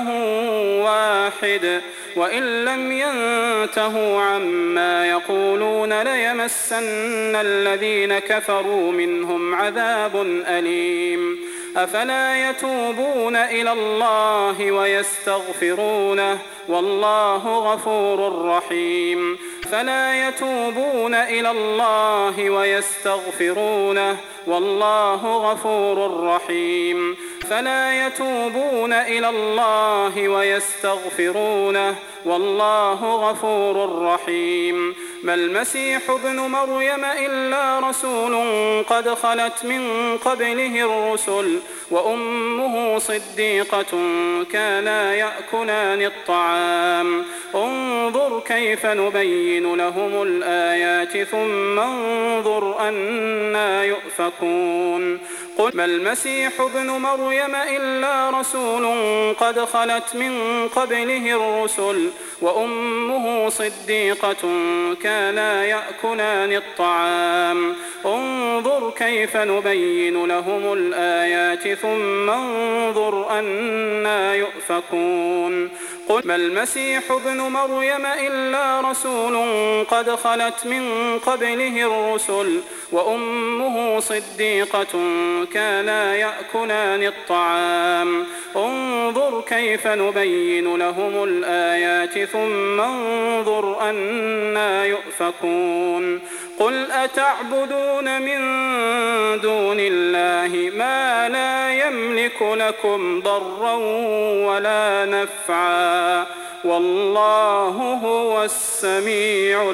واحد وإن لم ينتهوا عما يقولون ليمسن الذين كفروا منهم عذاب أليم أفلا يتوبون إلى الله ويستغفرونه والله غفور رحيم فلا يتوبون إلى الله ويستغفرونه والله غفور رحيم فلا يتوبون إلى الله ويستغفرونه والله غفور رحيم ما المسيح ابن مريم إلا رسول قد خلت من قبله الرسل وأمه صديقة كانا يأكلان الطعام انظر كيف نبين لهم الآيات ثم انظر أنا يؤفكون قل ما المسيح ابن مريم إلا رسول قد خلت من قبله الرسل وأمه صديقة كانا يأكلان الطعام انظر كيف نبين لهم الآيات ثم انظر أنا يؤفكون قل ما المسيح ابن مريم إلا رسول قد خلت من قبله الرسل وأمه صديقة كانا يأكلان الطعام انظر كيف نبين لهم الآيات ثم انظر أنا يؤفكون قل أتعبدون من دون الله ما لا يملك يملك لكم ضرا ولا نفعا والله هو السميع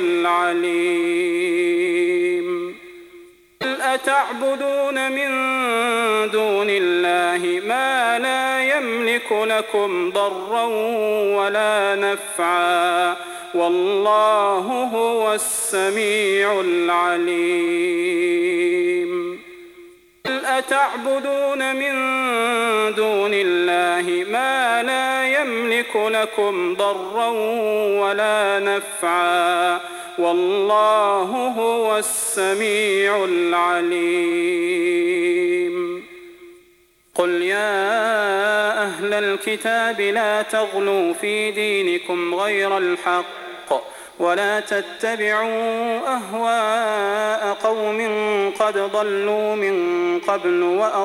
العليم. قل أتعبدون من دون الله ما لا يملك لكم ضرا ولا نفعا والله هو السميع العليم. قل أتعبدون من دون الله ما لا يملك لكم ضرا ولا نفعا والله هو السميع العليم. قل يا أهل الكتاب لا تغلوا في دينكم غير الحق ولا تتبعوا أهواء قوم قد ضلوا من قبل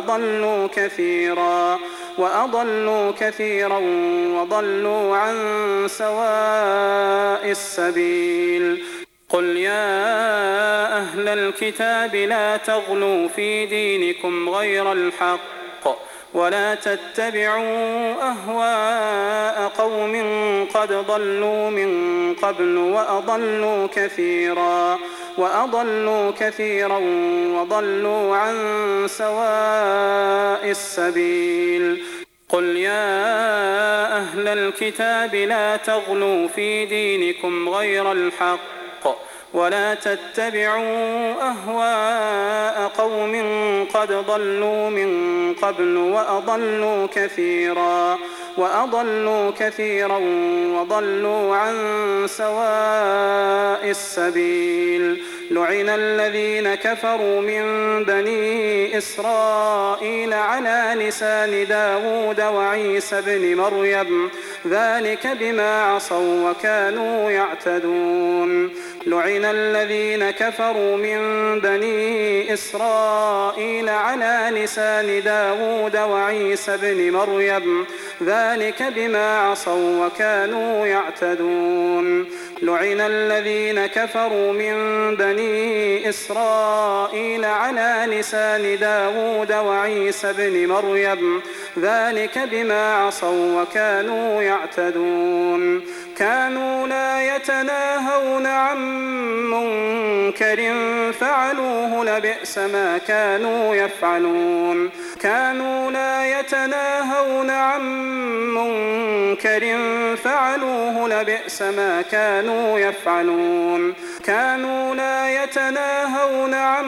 وأضلوا كثيرا وضلوا عن سواء السبيل. قل يا أهل الكتاب لا تغلوا في دينكم غير الحق ولا تتبعوا أهواء قوم قد ضلوا من قبل وأضلوا كثيرا وضلوا عن سواء السبيل. قل يا أهل الكتاب لا تغلوا في دينكم غير الحق ولا تتبعوا أهواء قوم قد ضلوا من قبل وأضلوا كثيرا وضلوا عن سواء السبيل. لعن الذين كفروا من بني إسرائيل على لسان داود وعيسى بن مريم ذلك بما عصوا وكانوا يعتدون. لعن الذين كفروا من بني إسرائيل على لسان داود وعيسى بن مريم ذلك بما عصوا وكانوا يعتدون. لعن الذين كفروا من بني إسرائيل على لسان داود وعيسى بن مريم ذلك بما عصوا وكانوا يعتدون. كانوا لا يتناهون عن منكر فعلوه لبئس ما كانوا يفعلون. كانوا لا يتناهون عن منكر فعلوه لبئس ما كانوا يفعلون. كانوا لا يتناهون عن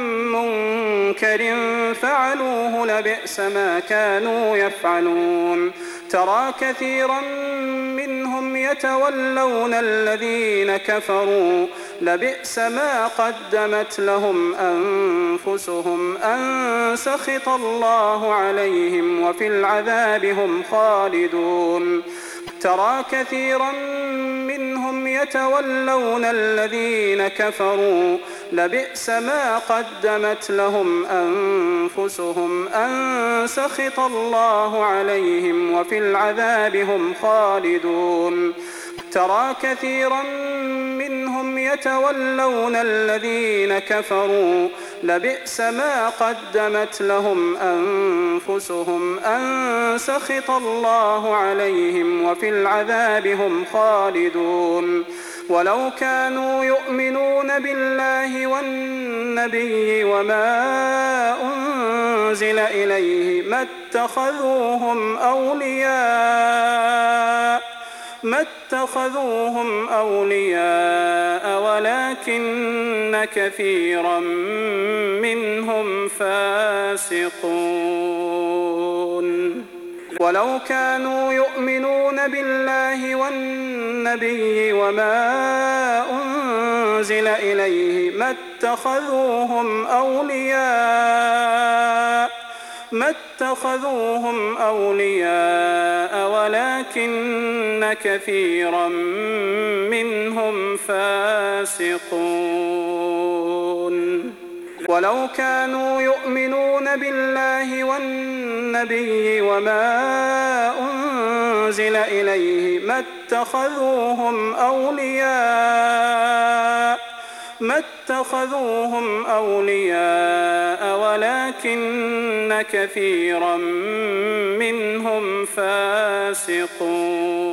منكر فعلوه لبئس ما كانوا يفعلون. ترى كثيرا منهم يتولون الذين كفروا لبئس ما قدمت لهم أنفسهم أن سخط الله عليهم وفي العذاب هم خالدون. ترى كثيرا منهم يتولون الذين كفروا لبئس ما قدمت لهم أنفسهم أن سخط الله عليهم وفي العذاب هم خالدون. ترى كثيرا منهم يتولون الذين كفروا لبئس ما قدمت لهم أنفسهم أن سخط الله عليهم وفي العذاب هم خالدون. ولو كانوا يؤمنون بالله والنبي وما أنزل إليه ما اتخذوهم أولياء ولكن كثيرا منهم فاسقون. ولو كانوا يؤمنون بالله والنبي وما أنزل إليه ما اتخذوهم أولياء ولكن كثيرا منهم فاسقون. ولو كانوا يؤمنون بالله والنبي وما أنزل إليه ما اتخذوهم ما اتخذوهم أولياء ولكن كثيرا منهم فاسقون.